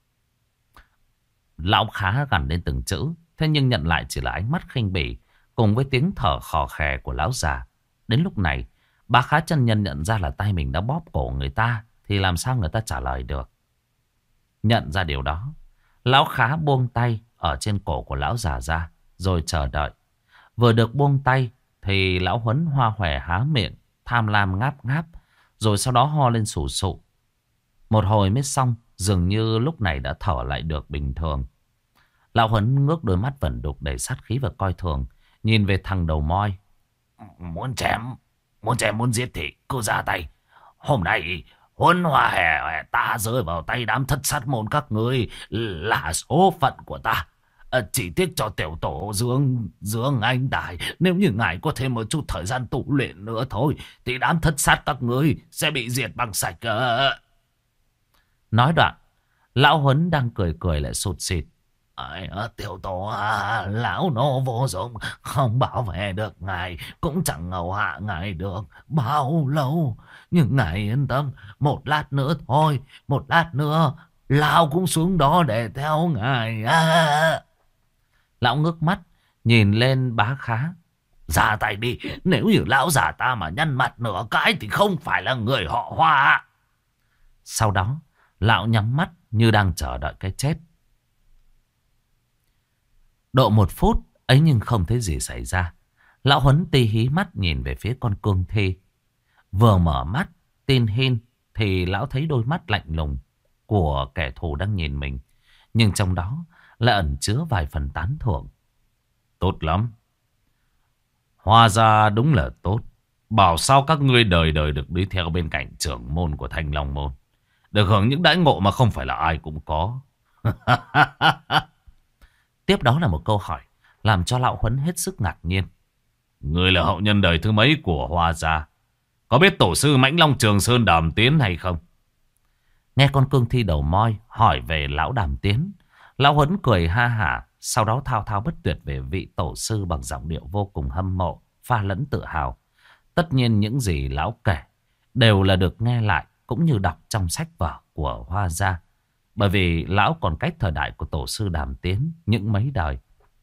Lão Khá gằn lên từng chữ, thế nhưng nhận lại chỉ là ánh mắt khinh bỉ cùng với tiếng thở khò khè của lão già. Đến lúc này, Bá Khá chân nhân nhận ra là tay mình đã bóp cổ người ta, thì làm sao người ta trả lời được. Nhận ra điều đó, Lão Khá buông tay ở trên cổ của lão già ra, rồi chờ đợi. Vừa được buông tay thì Lão Huấn hoa hòe há miệng, tham lam ngáp ngáp, rồi sau đó ho lên sù sụ. Một hồi mới xong, dường như lúc này đã thở lại được bình thường. Lão Huấn ngước đôi mắt vẩn đục đầy sát khí và coi thường, nhìn về thằng đầu moi. Muốn chém, muốn chém muốn giết thì cứ ra tay. Hôm nay Huấn hoa hè ta rơi vào tay đám Thất Sát môn các ngươi là số phận của ta. À, chỉ tiếc cho tiểu tổ Dương Dương anh Tài, nếu như ngài có thêm một chút thời gian tu luyện nữa thôi thì đám Thất Sát các ngươi sẽ bị diệt bằng sạch. À. Nói đoạn, Lão Huấn đang cười cười lại sụt sịt. À, tiểu tổ à, lão nô vô dụng, không bảo vệ được ngài, cũng chẳng ngầu hạ ngài được bao lâu. Nhưng ngài yên tâm, một lát nữa thôi, một lát nữa lão cũng xuống đó để theo ngài. À. Lão ngước mắt nhìn lên Bá Khá, Ra tay đi. Nếu như lão già ta mà nhăn mặt nửa cái thì không phải là người họ Hoa. Sau đó lão nhắm mắt như đang chờ đợi cái chết. Độ một phút ấy nhưng không thấy gì xảy ra. Lão Huấn tì hí mắt nhìn về phía con cương thi. Vừa mở mắt tin hin thì lão thấy đôi mắt lạnh lùng của kẻ thù đang nhìn mình. Nhưng trong đó lại ẩn chứa vài phần tán thưởng. Tốt lắm. Hóa ra đúng là tốt. Bảo sao các ngươi đời đời được đi theo bên cạnh trưởng môn của Thanh Long Môn. Được hưởng những đãi ngộ mà không phải là ai cũng có. Tiếp đó là một câu hỏi làm cho lão Huấn hết sức ngạc nhiên. Ngươi là hậu nhân đời thứ mấy của Hoa gia? Có biết tổ sư Mãnh Long Trường Sơn Đàm Tiến hay không? Nghe con cương thi đầu moi hỏi về lão Đàm Tiến, lão Huấn cười ha hả, sau đó thao thao bất tuyệt về vị tổ sư bằng giọng điệu vô cùng hâm mộ, pha lẫn tự hào. Tất nhiên những gì lão kể đều là được nghe lại cũng như đọc trong sách vở của Hoa gia. Bởi vì lão còn cách thời đại của tổ sư Đàm Tiến những mấy đời.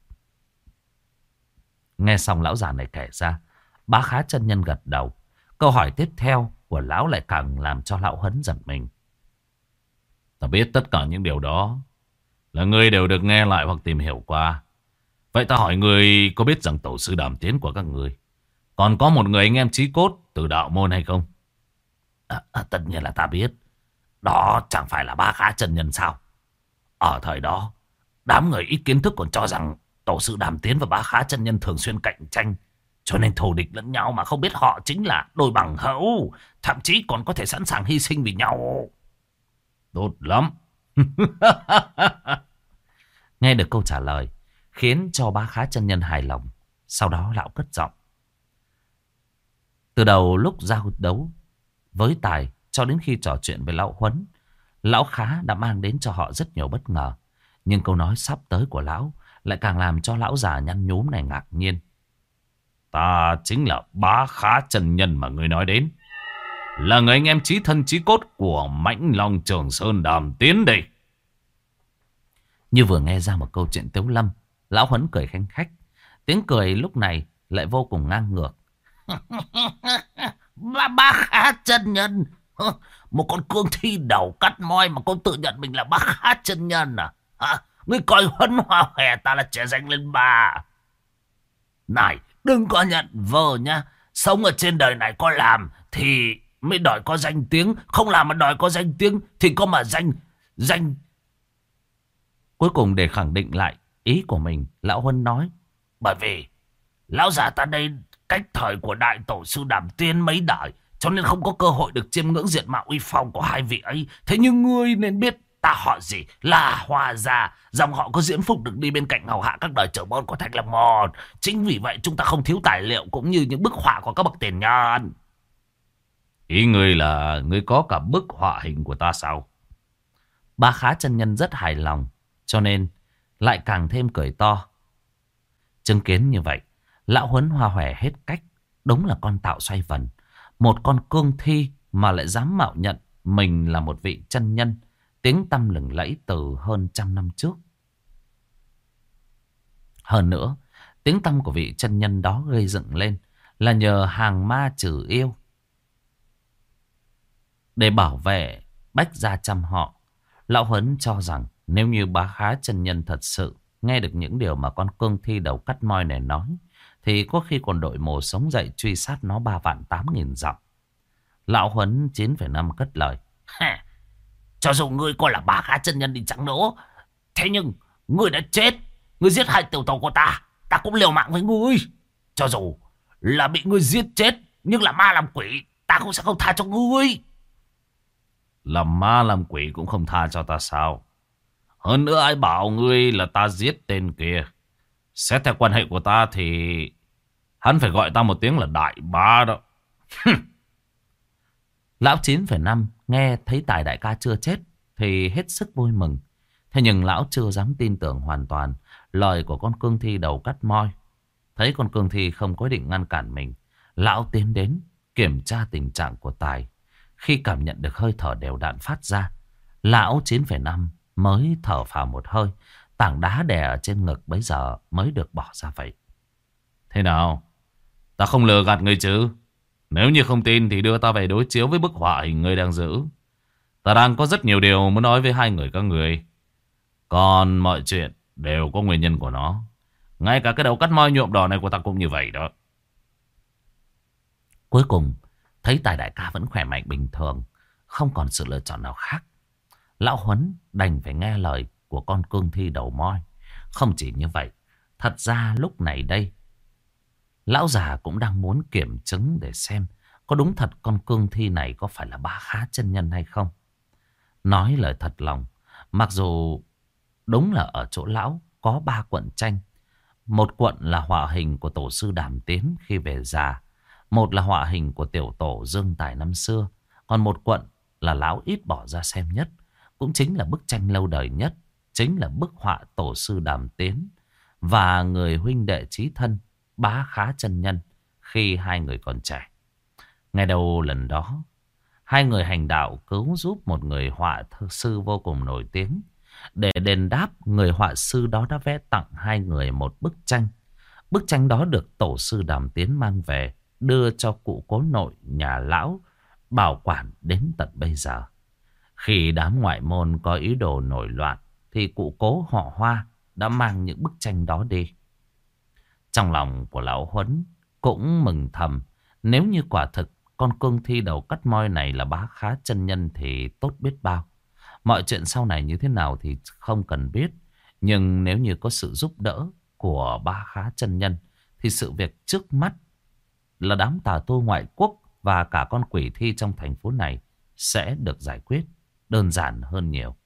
Nghe xong lão già này kể ra, Bá Khá chân nhân gật đầu. Câu hỏi tiếp theo của lão lại càng làm cho lão Huấn giật mình. Ta biết tất cả những điều đó là ngươi đều được nghe lại hoặc tìm hiểu qua. Vậy ta hỏi ngươi có biết rằng tổ sư Đàm Tiến của các ngươi còn có một người anh em chí cốt từ đạo môn hay không? À, à, tất nhiên là ta biết. Đó chẳng phải là Bá Khá chân nhân sao? Ở thời đó, đám người ít kiến thức còn cho rằng tổ sư Đàm Tiến và Bá Khá chân nhân thường xuyên cạnh tranh, cho nên thù địch lẫn nhau, mà không biết họ chính là đôi bằng hữu, thậm chí còn có thể sẵn sàng hy sinh vì nhau. Tốt lắm. Nghe được câu trả lời khiến cho Bá Khá chân nhân hài lòng. Sau đó lão cất giọng. Từ đầu lúc giao đấu với Tài cho đến khi trò chuyện với lão Huấn, lão Khá đã mang đến cho họ rất nhiều bất ngờ. Nhưng câu nói sắp tới của lão lại càng làm cho lão già nhăn nhúm này ngạc nhiên. Ta chính là Bá Khá chân nhân mà ngươi nói đến. Là người anh em chí thân chí cốt của Mãnh Long Trường Sơn Đàm Tiến đây. Như vừa nghe ra một câu chuyện tiếu lâm, lão Huấn cười khanh khách. Tiếng cười lúc này lại vô cùng ngang ngược. Bá Khá chân nhân, một con cương thi đầu cắt moi mà con tự nhận mình là Bá Khá chân nhân à? Hả? Ngươi coi Huấn Hoa Hòe ta là trẻ danh lên bà. Này, đừng có nhận vờ nha. Sống ở trên đời này có làm thì mới đòi có danh tiếng. Không làm mà đòi có danh tiếng thì có mà danh Danh Cuối cùng để khẳng định lại ý của mình, lão Huấn nói. Bởi vì lão già ta đây cách thời của đại tổ sư Đàm Tiến mấy đời, cho nên không có cơ hội được chiêm ngưỡng diện mạo uy phong của hai vị ấy. Thế nhưng ngươi nên biết ta họ gì, là Hoa gia, dòng họ có diễm phúc được đi bên cạnh hầu hạ các đời trưởng môn của Thanh Long Môn. Chính vì vậy chúng ta không thiếu tài liệu cũng như những bức họa của các bậc tiền nhân. Ý ngươi là ngươi có cả bức họa hình của ta sao? Bá Khá chân nhân rất hài lòng, cho nên lại càng thêm cười to. Chứng kiến như vậy, lão Huấn Hoa Hòe hết cách. Đúng là con tạo xoay vần. Một con cương thi mà lại dám mạo nhận mình là một vị chân nhân, tiếng tăm lừng lẫy từ hơn trăm năm trước. Hơn nữa, tiếng tăm của vị chân nhân đó gây dựng lên là nhờ hàng ma trừ yêu. Để bảo vệ Bách gia trăm họ, lão Huấn cho rằng nếu như Bá Khá chân nhân thật sự nghe được những điều mà con cương thi đầu cắt moi này nói, thì có khi còn đội mồ sống dậy truy sát nó ba vạn tám nghìn dặm. Lão Huấn chín phẩy năm cất lời. Cho dù ngươi coi là Bá Khá chân nhân đi chăng nữa, thế nhưng ngươi đã chết. Ngươi giết hai tiểu tộc của ta, ta cũng liều mạng với ngươi. Cho dù là bị ngươi giết chết, nhưng là ma làm quỷ, ta cũng sẽ không tha cho ngươi. Làm ma làm quỷ cũng không tha cho ta sao? Hơn nữa ai bảo ngươi là ta giết tên kia? Xét theo quan hệ của ta thì hắn phải gọi ta một tiếng là đại bá đó. Lão chín phẩy năm nghe thấy Tài đại ca chưa chết thì hết sức vui mừng. Thế nhưng lão chưa dám tin tưởng hoàn toàn lời của con cương thi đầu cắt moi. Thấy con cương thi không có định ngăn cản mình, lão tiến đến kiểm tra tình trạng của Tài. Khi cảm nhận được hơi thở đều đặn phát ra, lão chín phẩy năm mới thở phào một hơi. Tảng đá đè ở trên ngực bấy giờ mới được bỏ ra vậy. Thế nào? Ta không lừa gạt người chứ. Nếu như không tin thì đưa ta về đối chiếu với bức họa hình ngươi đang giữ. Ta đang có rất nhiều điều muốn nói với hai người các người. Còn mọi chuyện đều có nguyên nhân của nó. Ngay cả cái đầu cắt moi nhuộm đỏ này của ta cũng như vậy đó. Cuối cùng, thấy Tài đại ca vẫn khỏe mạnh bình thường, không còn sự lựa chọn nào khác, lão Huấn đành phải nghe lời của con cương thi đầu moi. Không chỉ như vậy, thật ra lúc này đây, lão già cũng đang muốn kiểm chứng để xem có đúng thật con cương thi này có phải là Bá Khá chân nhân hay không. Nói lời thật lòng, mặc dù đúng là ở chỗ lão có ba cuộn tranh. Một cuộn là họa hình của tổ sư Đàm Tiến khi về già. Một là họa hình của tiểu tổ Dương Tài năm xưa. Còn một cuộn là lão ít bỏ ra xem nhất, cũng chính là bức tranh lâu đời nhất, chính là bức họa tổ sư Đàm Tiến và người huynh đệ chí thân Bá Khá chân nhân khi hai người còn trẻ. Ngày đầu lần đó, hai người hành đạo cứu giúp một người họa sư vô cùng nổi tiếng. Để đền đáp, người họa sư đó đã vẽ tặng hai người một bức tranh. Bức tranh đó được tổ sư Đàm Tiến mang về, đưa cho cụ cố nội nhà lão bảo quản đến tận bây giờ. Khi đám ngoại môn có ý đồ nổi loạn, thì cụ cố họ Hoa đã mang những bức tranh đó đi. Trong lòng của lão Huấn cũng mừng thầm, nếu như quả thực con cương thi đầu cắt moi này là Bá Khá chân nhân thì tốt biết bao. Mọi chuyện sau này như thế nào thì không cần biết. Nhưng nếu như có sự giúp đỡ của Bá Khá chân nhân thì sự việc trước mắt là đám tà tu ngoại quốc và cả con quỷ thi trong thành phố này sẽ được giải quyết đơn giản hơn nhiều.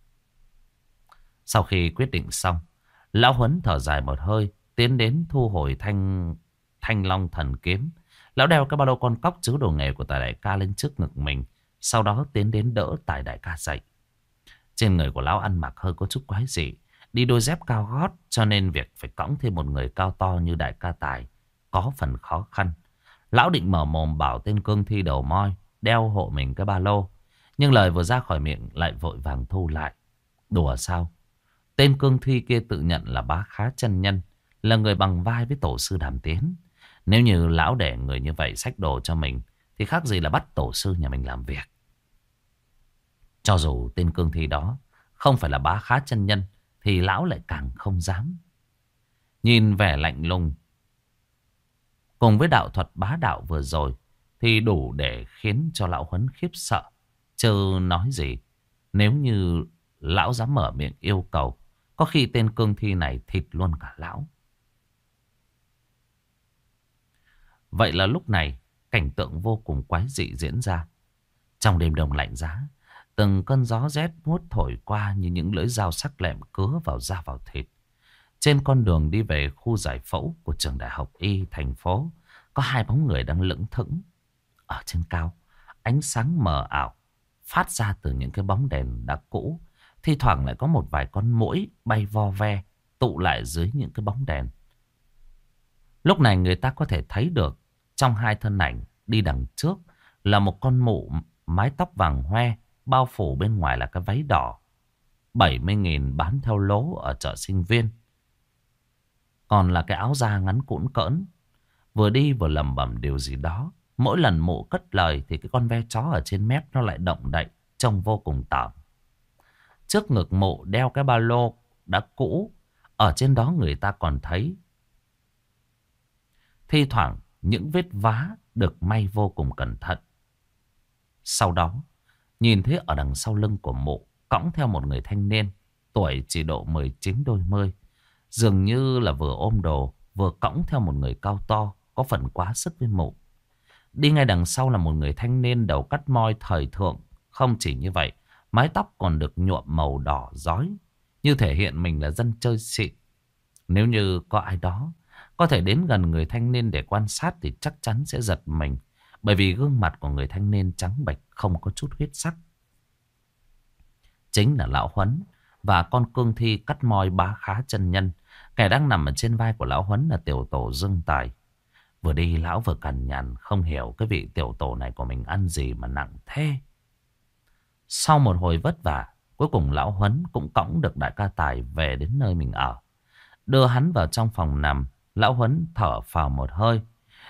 Sau khi quyết định xong, lão Huấn thở dài một hơi, tiến đến thu hồi thanh thanh long thần kiếm. Lão đeo cái ba lô con cóc chứa đồ nghề của Tài đại ca lên trước ngực mình, sau đó tiến đến đỡ Tài đại ca dậy. Trên người của lão ăn mặc hơi có chút quái dị, đi đôi dép cao gót, cho nên việc phải cõng thêm một người cao to như đại ca Tài có phần khó khăn. Lão định mở mồm bảo tên cương thi đầu moi đeo hộ mình cái ba lô, nhưng lời vừa ra khỏi miệng lại vội vàng thu lại. Đùa sao? Tên cương thi kia tự nhận là Bá Khá chân nhân, là người bằng vai với tổ sư Đàm Tiến. Nếu như lão để người như vậy xách đồ cho mình thì khác gì là bắt tổ sư nhà mình làm việc. Cho dù tên cương thi đó không phải là Bá Khá chân nhân thì lão lại càng không dám. Nhìn vẻ lạnh lùng cùng với đạo thuật bá đạo vừa rồi thì đủ để khiến cho lão Huấn khiếp sợ. Chớ nói gì, nếu như lão dám mở miệng yêu cầu, có khi tên cương thi này thịt luôn cả lão. Vậy là lúc này cảnh tượng vô cùng quái dị diễn ra. Trong đêm đông lạnh giá, từng cơn gió rét buốt thổi qua như những lưỡi dao sắc lẹm cứa vào da vào thịt. Trên con đường đi về khu giải phẫu của trường đại học Y thành phố, có hai bóng người đang lững thững. Ở trên cao, ánh sáng mờ ảo phát ra từ những cái bóng đèn đã cũ. Thi thoảng lại có một vài con muỗi bay vo ve tụ lại dưới những cái bóng đèn. Lúc này người ta có thể thấy được trong hai thân ảnh đi đằng trước là một con mụ mái tóc vàng hoe, bao phủ bên ngoài là cái váy đỏ, bảy mươi nghìn bán theo lố ở chợ sinh viên. Còn là cái áo da ngắn cũn cỡn, vừa đi vừa lẩm bẩm điều gì đó. Mỗi lần mụ cất lời thì cái con ve chó ở trên mép nó lại động đậy, trông vô cùng tởm. Trước ngực mụ đeo cái ba lô đã cũ, ở trên đó người ta còn thấy thi thoảng những vết vá được may vô cùng cẩn thận. Sau đó, nhìn thấy ở đằng sau lưng của mụ cõng theo một người thanh niên, tuổi chỉ độ mười chín đôi mươi. Dường như là vừa ôm đồ, vừa cõng theo một người cao to, có phần quá sức với mụ. Đi ngay đằng sau là một người thanh niên đầu cắt moi thời thượng. Không chỉ như vậy, mái tóc còn được nhuộm màu đỏ rói, như thể hiện mình là dân chơi xịn. Nếu như có ai đó có thể đến gần người thanh niên để quan sát thì chắc chắn sẽ giật mình. Bởi vì gương mặt của người thanh niên trắng bệch, không có chút huyết sắc. Chính là lão Huấn và con cương thi cắt moi Bá Khá chân nhân. Kẻ đang nằm ở trên vai của lão Huấn là tiểu tổ Dương Tài. Vừa đi lão vừa cằn nhằn, không hiểu cái vị tiểu tổ này của mình ăn gì mà nặng thế. Sau một hồi vất vả, cuối cùng lão Huấn cũng cõng được đại ca Tài về đến nơi mình ở. Đưa hắn vào trong phòng nằm, lão Huấn thở phào một hơi.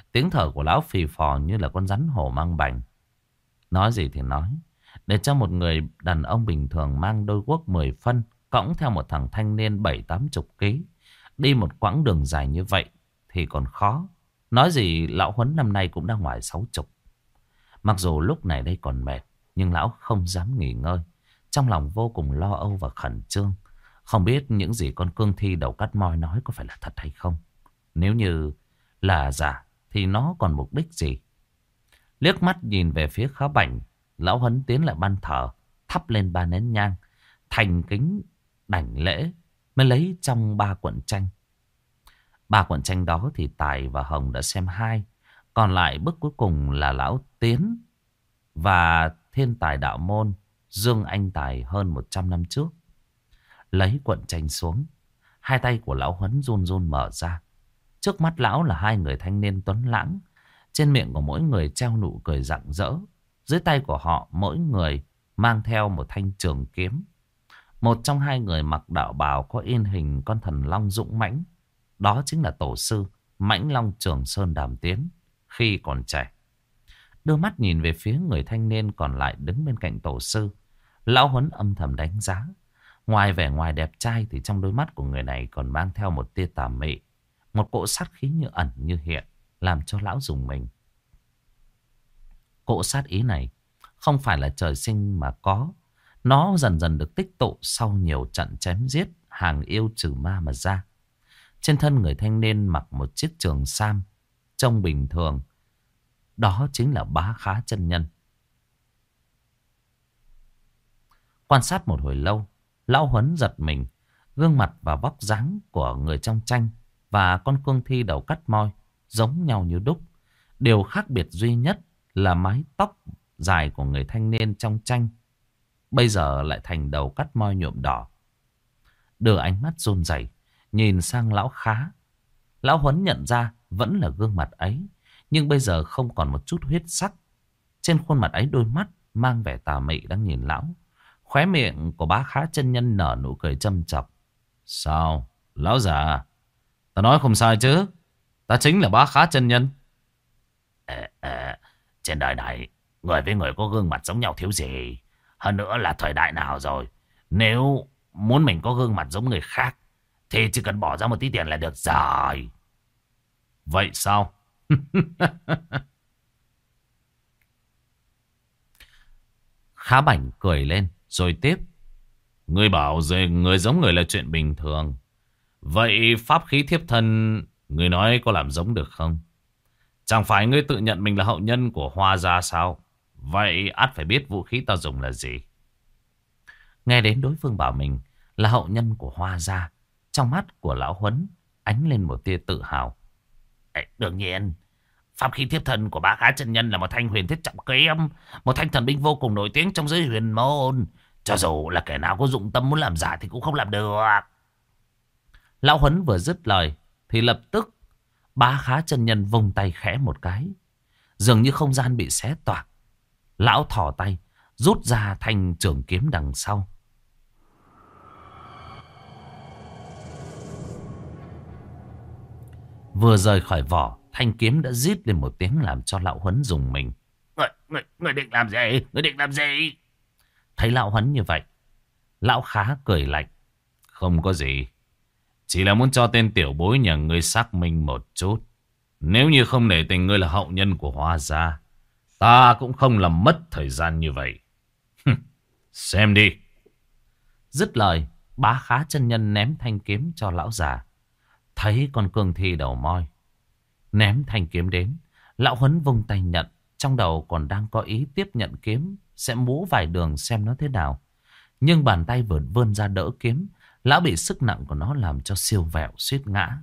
Tiếng thở của lão phì phò như là con rắn hổ mang bành. Nói gì thì nói, để cho một người đàn ông bình thường mang đôi guốc mười phân, cõng theo một thằng thanh niên bảy tám chục ký, đi một quãng đường dài như vậy thì còn khó. Nói gì lão Huấn năm nay cũng đã ngoài sáu chục. Mặc dù lúc này đây còn mệt, nhưng lão không dám nghỉ ngơi. Trong lòng vô cùng lo âu và khẩn trương. Không biết những gì con cương thi đầu cắt moi nói có phải là thật hay không. Nếu như là giả thì nó còn mục đích gì? Liếc mắt nhìn về phía Khá Bảnh, lão Huấn tiến lại ban thờ, thắp lên ba nén nhang, thành kính đảnh lễ, mới lấy trong ba cuộn tranh. Ba cuộn tranh đó thì Tài và Hồng đã xem hai. Còn lại bức cuối cùng là lão Tiến và Thiên Tài Đạo Môn, Dương Anh Tài hơn một trăm năm trước. Lấy cuộn tranh xuống, hai tay của lão Huấn run run mở ra. Trước mắt lão là hai người thanh niên tuấn lãng. Trên miệng của mỗi người treo nụ cười rạng rỡ. Dưới tay của họ mỗi người mang theo một thanh trường kiếm. Một trong hai người mặc đạo bào có in hình con thần long dũng mãnh. Đó chính là tổ sư Mãnh Long Trường Sơn Đàm Tiến khi còn trẻ. Đưa mắt nhìn về phía người thanh niên còn lại đứng bên cạnh tổ sư, lão Huấn âm thầm đánh giá. Ngoài vẻ ngoài đẹp trai thì trong đôi mắt của người này còn mang theo một tia tà mị, một cỗ sát khí như ẩn như hiện, làm cho lão rùng mình. Cỗ sát ý này không phải là trời sinh mà có. Nó dần dần được tích tụ sau nhiều trận chém giết, hàng yêu trừ ma mà ra. Trên thân người thanh niên mặc một chiếc trường sam trông bình thường. Đó chính là Bá Khá chân nhân. Quan sát một hồi lâu, lão Huấn giật mình. Gương mặt và vóc dáng của người trong tranh và con cương thi đầu cắt moi giống nhau như đúc. Điều khác biệt duy nhất là mái tóc dài của người thanh niên trong tranh bây giờ lại thành đầu cắt moi nhuộm đỏ. Đưa ánh mắt run rẩy nhìn sang lão Khá. Lão Huấn nhận ra vẫn là gương mặt ấy, nhưng bây giờ không còn một chút huyết sắc. Trên khuôn mặt ấy đôi mắt mang vẻ tà mị đang nhìn lão. Khóe miệng của Bá Khá chân nhân nở nụ cười châm chọc. Sao? Lão già, ta nói không sai chứ? Ta chính là Bá Khá chân nhân. À, à, trên đời này, người với người có gương mặt giống nhau thiếu gì? Hơn nữa là thời đại nào rồi? Nếu muốn mình có gương mặt giống người khác thì chỉ cần bỏ ra một tí tiền là được rồi. Vậy sao? Khá Bảnh cười lên rồi tiếp. Ngươi bảo rồi người giống người là chuyện bình thường. Vậy pháp khí thiếp thân ngươi nói có làm giống được không? Chẳng phải ngươi tự nhận mình là hậu nhân của Hoa gia sao? Vậy ắt phải biết vũ khí ta dùng là gì. Nghe đến đối phương bảo mình là hậu nhân của Hoa gia, trong mắt của lão Huấn ánh lên một tia tự hào. Ê, đương nhiên, pháp khí thiếp thân của Bá Khá chân nhân là một thanh huyền thiết trọng kiếm, một thanh thần binh vô cùng nổi tiếng trong giới huyền môn. Cho dù là kẻ nào có dụng tâm muốn làm giả thì cũng không làm được. Lão Huấn vừa dứt lời thì lập tức Bá Khá chân nhân vung tay khẽ một cái, dường như không gian bị xé toạc. Lão thò tay rút ra thanh trường kiếm đằng sau. Vừa rời khỏi vỏ, thanh kiếm đã rít lên một tiếng làm cho lão Huấn rùng mình. Người, người, người định làm gì? Người định làm gì? Thấy lão Huấn như vậy, lão Khá cười lạnh. Không có gì. Chỉ là muốn cho tên tiểu bối nhà ngươi xác minh một chút. Nếu như không để tình ngươi là hậu nhân của Hoa gia, ta cũng không làm mất thời gian như vậy. Xem đi. Dứt lời, Bá Khá chân nhân ném thanh kiếm cho lão già. Thấy con cương thi đầu moi ném thanh kiếm đến, lão Huấn vung tay nhận. Trong đầu còn đang có ý tiếp nhận kiếm, sẽ múa vài đường xem nó thế nào. Nhưng bàn tay vừa vươn ra đỡ kiếm, lão bị sức nặng của nó làm cho siêu vẹo suýt ngã.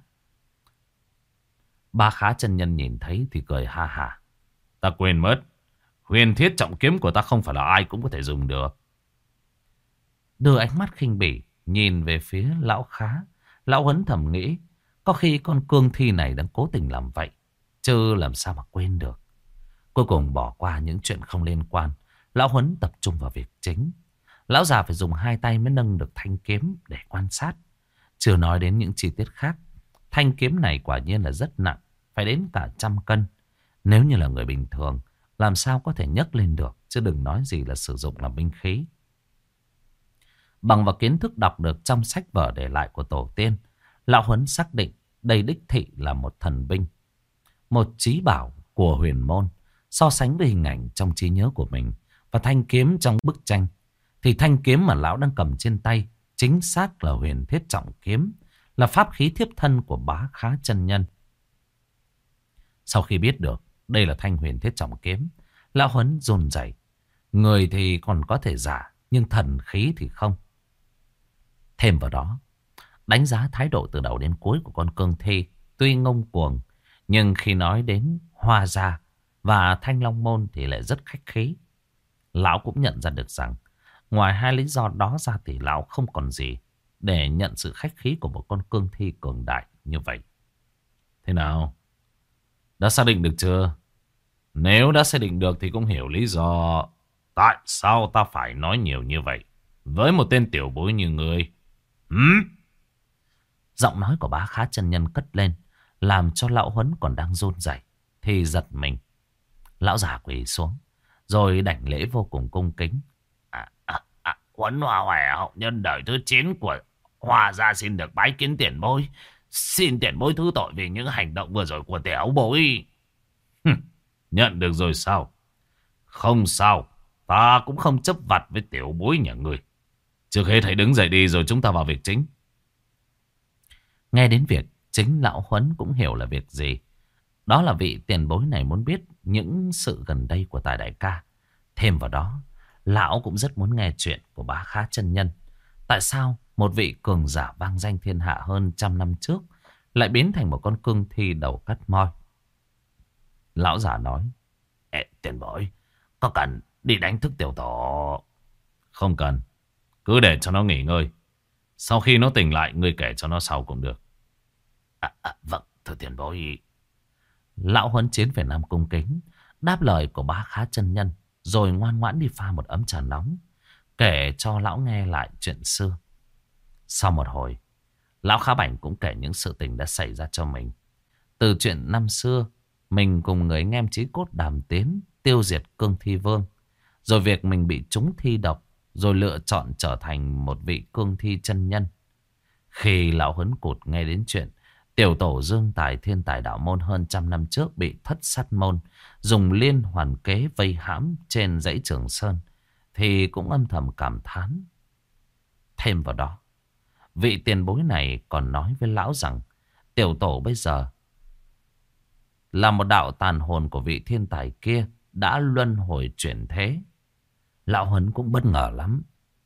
Bá Khá chân nhân nhìn thấy thì cười ha ha. Ta quên mất, huyền thiết trọng kiếm của ta không phải là ai cũng có thể dùng được. Đưa ánh mắt khinh bỉ nhìn về phía lão Khá, lão Huấn thầm nghĩ, có khi con cương thi này đang cố tình làm vậy, chứ làm sao mà quên được. Cuối cùng bỏ qua những chuyện không liên quan, lão Huấn tập trung vào việc chính. Lão già phải dùng hai tay mới nâng được thanh kiếm để quan sát. Chưa nói đến những chi tiết khác. Thanh kiếm này quả nhiên là rất nặng, phải đến cả trăm cân. Nếu như là người bình thường, làm sao có thể nhấc lên được, chứ đừng nói gì là sử dụng làm binh khí. Bằng vào kiến thức đọc được trong sách vở để lại của tổ tiên, Lão Huấn xác định đây đích thị là một thần binh, một chí bảo của huyền môn. So sánh với hình ảnh trong trí nhớ của mình và thanh kiếm trong bức tranh, thì thanh kiếm mà lão đang cầm trên tay chính xác là huyền thiết trọng kiếm, là pháp khí thiếp thân của Bá Khá chân nhân. Sau khi biết được đây là thanh huyền thiết trọng kiếm, Lão Huấn run rẩy. Người thì còn có thể giả, nhưng thần khí thì không. Thêm vào đó, đánh giá thái độ từ đầu đến cuối của con cương thi tuy ngông cuồng, nhưng khi nói đến Hoa Gia và Thanh Long Môn thì lại rất khách khí. Lão cũng nhận ra được rằng ngoài hai lý do đó ra thì lão không còn gì để nhận sự khách khí của một con cương thi cường đại như vậy. Thế nào? Đã xác định được chưa? Nếu đã xác định được thì cũng hiểu lý do tại sao ta phải nói nhiều như vậy với một tên tiểu bối như ngươi. Hửm? Giọng nói của Bá Khá chân nhân cất lên, làm cho Lão Huấn còn đang run rẩy thì giật mình. Lão già quỳ xuống, rồi đảnh lễ vô cùng cung kính. À, à, à, Huấn Hoa Hòe hậu nhân đời thứ chín của Hoa Gia xin được bái kiến tiền bối. Xin tiền bối thứ tội vì những hành động vừa rồi của tiểu bối. Nhận được rồi sao? Không sao, ta cũng không chấp vặt với tiểu bối nhà ngươi. Trước hết hãy đứng dậy đi rồi chúng ta vào việc chính. Nghe đến việc chính, Lão Huấn cũng hiểu là việc gì. Đó là vị tiền bối này muốn biết những sự gần đây của Tài đại ca. Thêm vào đó, lão cũng rất muốn nghe chuyện của Bá Khá chân nhân. Tại sao một vị cường giả vang danh thiên hạ hơn trăm năm trước lại biến thành một con cương thi đầu cắt moi? Lão giả nói: Ê, tiền bối, có cần đi đánh thức tiểu tổ? Không cần, cứ để cho nó nghỉ ngơi. Sau khi nó tỉnh lại, ngươi kể cho nó sau cũng được. À, à, vâng, thưa tiền bối. Lão Huấn Chiến về Nam cung kính đáp lời của Bá Khá chân nhân, rồi ngoan ngoãn đi pha một ấm trà nóng, kể cho lão nghe lại chuyện xưa. Sau một hồi, Lão Khá Bảnh cũng kể những sự tình đã xảy ra cho mình. Từ chuyện năm xưa, mình cùng người anh em chí cốt Đàm Tiến tiêu diệt cương thi vương, rồi việc mình bị trúng thi độc, rồi lựa chọn trở thành một vị cương thi chân nhân. Khi Lão Huấn Cụt nghe đến chuyện tiểu tổ Dương Tài thiên tài đạo môn hơn trăm năm trước bị thất sát môn dùng liên hoàn kế vây hãm trên dãy Trường Sơn, thì cũng âm thầm cảm thán. Thêm vào đó, vị tiền bối này còn nói với lão rằng tiểu tổ bây giờ là một đạo tàn hồn của vị thiên tài kia đã luân hồi chuyển thế. Lão Huấn cũng bất ngờ lắm.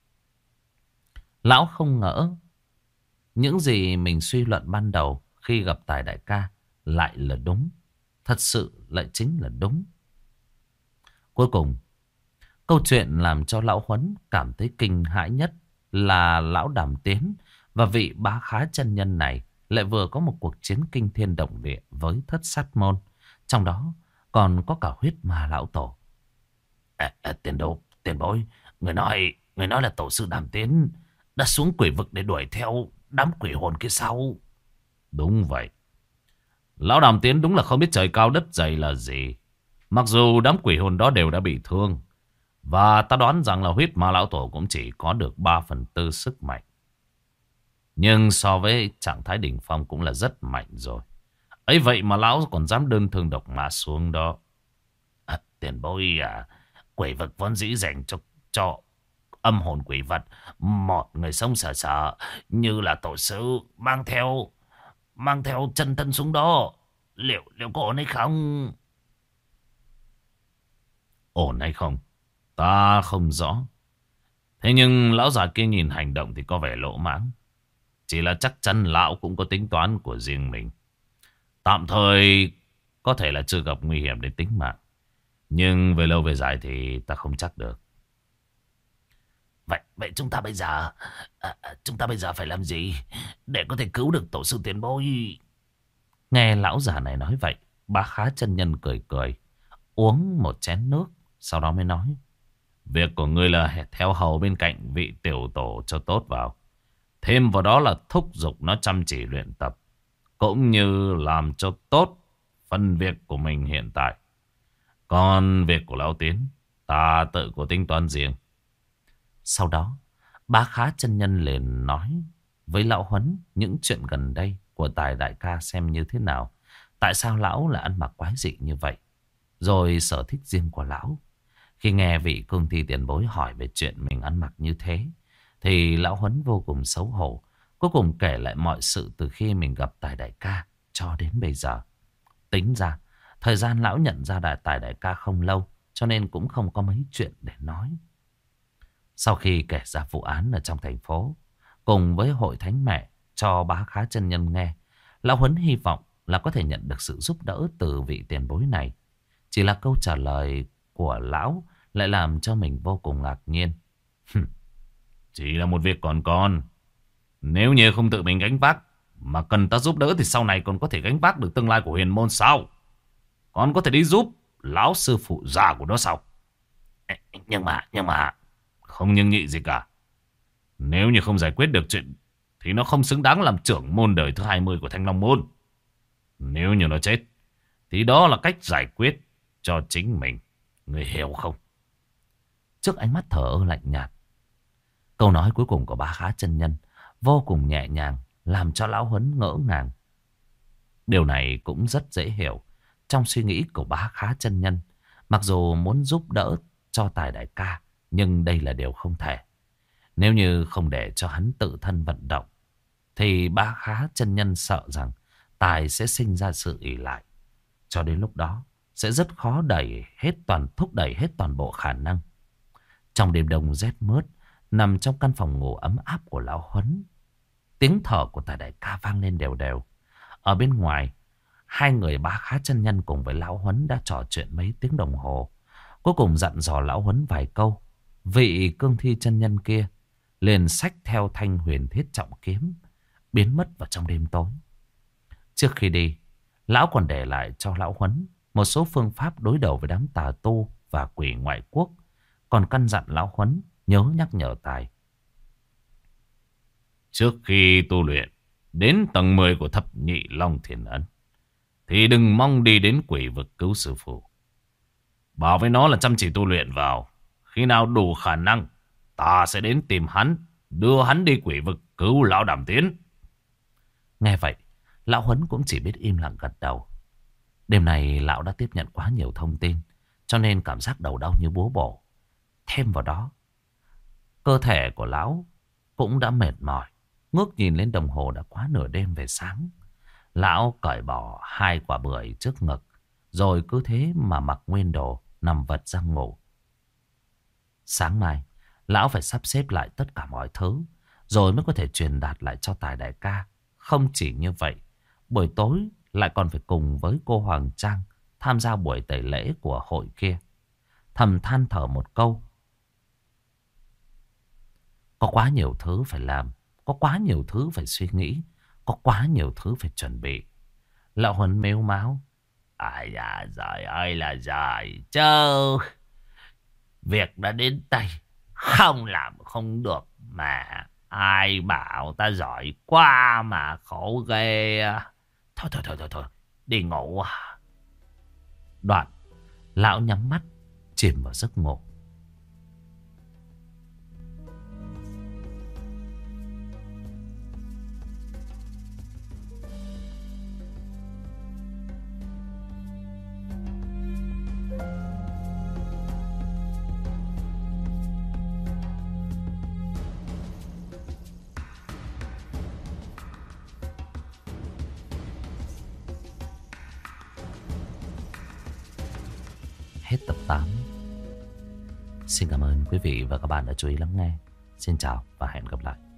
Lão không ngỡ những gì mình suy luận ban đầu khi gặp Tài đại ca lại là đúng. Thật sự lại chính là đúng. Cuối cùng, câu chuyện làm cho Lão Huấn cảm thấy kinh hãi nhất là Lão Đàm Tiến và vị Bá Khá chân nhân này lại vừa có một cuộc chiến kinh thiên động địa với thất sát môn. Trong đó còn có cả huyết ma lão tổ. À, à, tiền đâu, tiền bối, người nói, người nói là tổ sư Đàm Tiến đã xuống quỷ vực để đuổi theo đám quỷ hồn kia sao? Đúng vậy. Lão Đàm Tiến đúng là không biết trời cao đất dày là gì. Mặc dù đám quỷ hồn đó đều đã bị thương, và ta đoán rằng là huyết ma lão tổ cũng chỉ có được ba phần tư sức mạnh. Nhưng so với trạng thái đỉnh phong cũng là rất mạnh rồi. Ấy vậy mà lão còn dám đơn thương độc mã xuống đó. À, tiền bối à, quỷ vực vốn dĩ dành cho, cho âm hồn quỷ vật, một người sống sợ sợ như là tổ sư mang theo mang theo chân thân xuống đó. Liệu liệu có ổn hay không? Ổn hay không, ta không rõ. Thế nhưng lão già kia nhìn hành động thì có vẻ lỗ mãng. Chỉ là chắc chắn lão cũng có tính toán của riêng mình. Tạm thời có thể là chưa gặp nguy hiểm đến tính mạng, nhưng về lâu về dài thì ta không chắc được. Vậy vậy chúng ta bây giờ à, chúng ta bây giờ phải làm gì để có thể cứu được tổ sư tiền bối? Nghe lão già này nói vậy, Bá Khá chân nhân cười cười, uống một chén nước, sau đó mới nói: Việc của ngươi là theo hầu bên cạnh vị tiểu tổ cho tốt vào. Thêm vào đó là thúc giục nó chăm chỉ luyện tập, cũng như làm cho tốt phần việc của mình hiện tại. Còn việc của Lão Tiến, ta tự có tính toán riêng. Sau đó, Bá Khá chân nhân liền nói với Lão Huấn những chuyện gần đây của Tài đại ca xem như thế nào. Tại sao Lão lại ăn mặc quái dị như vậy? Rồi sở thích riêng của Lão. Khi nghe vị cương thi tiền bối hỏi về chuyện mình ăn mặc như thế, thì Lão Huấn vô cùng xấu hổ. Cuối cùng kể lại mọi sự từ khi mình gặp Tài đại ca cho đến bây giờ. Tính ra, thời gian Lão nhận ra đại Tài đại ca không lâu, cho nên cũng không có mấy chuyện để nói. Sau khi kể ra vụ án ở trong thành phố, cùng với hội thánh mẹ cho Bá Khá chân nhân nghe, Lão Huấn hy vọng là có thể nhận được sự giúp đỡ từ vị tiền bối này. Chỉ là câu trả lời của Lão lại làm cho mình vô cùng ngạc nhiên. Chỉ là một việc còn con. Nếu như không tự mình gánh vác, mà cần ta giúp đỡ thì sau này còn có thể gánh vác được tương lai của huyền môn sao? Con có thể đi giúp lão sư phụ già của nó sao? Nhưng mà, nhưng mà... Không nhưng nhị gì cả. Nếu như không giải quyết được chuyện thì nó không xứng đáng làm trưởng môn đời thứ hai mươi của Thanh Long Môn. Nếu như nó chết thì đó là cách giải quyết cho chính mình. Người hiểu không? Trước ánh mắt thở ơ lạnh nhạt, câu nói cuối cùng của Bá Khá chân nhân vô cùng nhẹ nhàng, làm cho Lão Huấn ngỡ ngàng. Điều này cũng rất dễ hiểu. Trong suy nghĩ của Bá Khá chân nhân, mặc dù muốn giúp đỡ cho Tài đại ca, nhưng đây là điều không thể. Nếu như không để cho hắn tự thân vận động, thì Bá Khá chân nhân sợ rằng Tài sẽ sinh ra sự ỷ lại. Cho đến lúc đó sẽ rất khó đẩy hết toàn thúc đẩy hết toàn bộ khả năng. Trong đêm đông rét mướt, nằm trong căn phòng ngủ ấm áp của Lão Huấn, tiếng thở của Tài đại ca vang lên đều đều. Ở bên ngoài, hai người Bá Khá chân nhân cùng với Lão Huấn đã trò chuyện mấy tiếng đồng hồ. Cuối cùng dặn dò Lão Huấn vài câu, vị cương thi chân nhân kia liền xách theo thanh huyền thiết trọng kiếm, biến mất vào trong đêm tối. Trước khi đi, Lão còn để lại cho Lão Huấn một số phương pháp đối đầu với đám tà tu và quỷ ngoại quốc. Còn căn dặn Lão Huấn nhớ nhắc nhở Tài. Trước khi tu luyện đến tầng mười của thập nhị Long Thiền Ấn, thì đừng mong đi đến quỷ vực cứu sư phụ. Bảo với nó là chăm chỉ tu luyện vào. Khi nào đủ khả năng, ta sẽ đến tìm hắn, đưa hắn đi quỷ vực cứu lão Đàm Tiến. Nghe vậy, Lão Huấn cũng chỉ biết im lặng gật đầu. Đêm này Lão đã tiếp nhận quá nhiều thông tin, cho nên cảm giác đầu đau như búa bổ. Thêm vào đó, cơ thể của Lão cũng đã mệt mỏi. Ngước nhìn lên đồng hồ đã quá nửa đêm về sáng. Lão cởi bỏ hai quả bưởi trước ngực, rồi cứ thế mà mặc nguyên đồ, nằm vật ra ngủ. Sáng mai, Lão phải sắp xếp lại tất cả mọi thứ, rồi mới có thể truyền đạt lại cho Tài đại ca. Không chỉ như vậy, buổi tối lại còn phải cùng với cô Hoàng Trang tham gia buổi tẩy lễ của hội kia. Thầm than thở một câu. Có quá nhiều thứ phải làm, có quá nhiều thứ phải suy nghĩ, có quá nhiều thứ phải chuẩn bị. Lão Huấn mếu máo. Ai da, giời ơi là giời chứ. Việc đã đến tay, không làm không được mà. Ai bảo ta giỏi quá mà khổ ghê. Thôi thôi thôi thôi, thôi. Đi ngủ à. Đoạn, Lão nhắm mắt, chìm vào giấc ngủ. Hết tập tám. Xin cảm ơn quý vị và các bạn đã chú ý lắng nghe. Xin chào và hẹn gặp lại.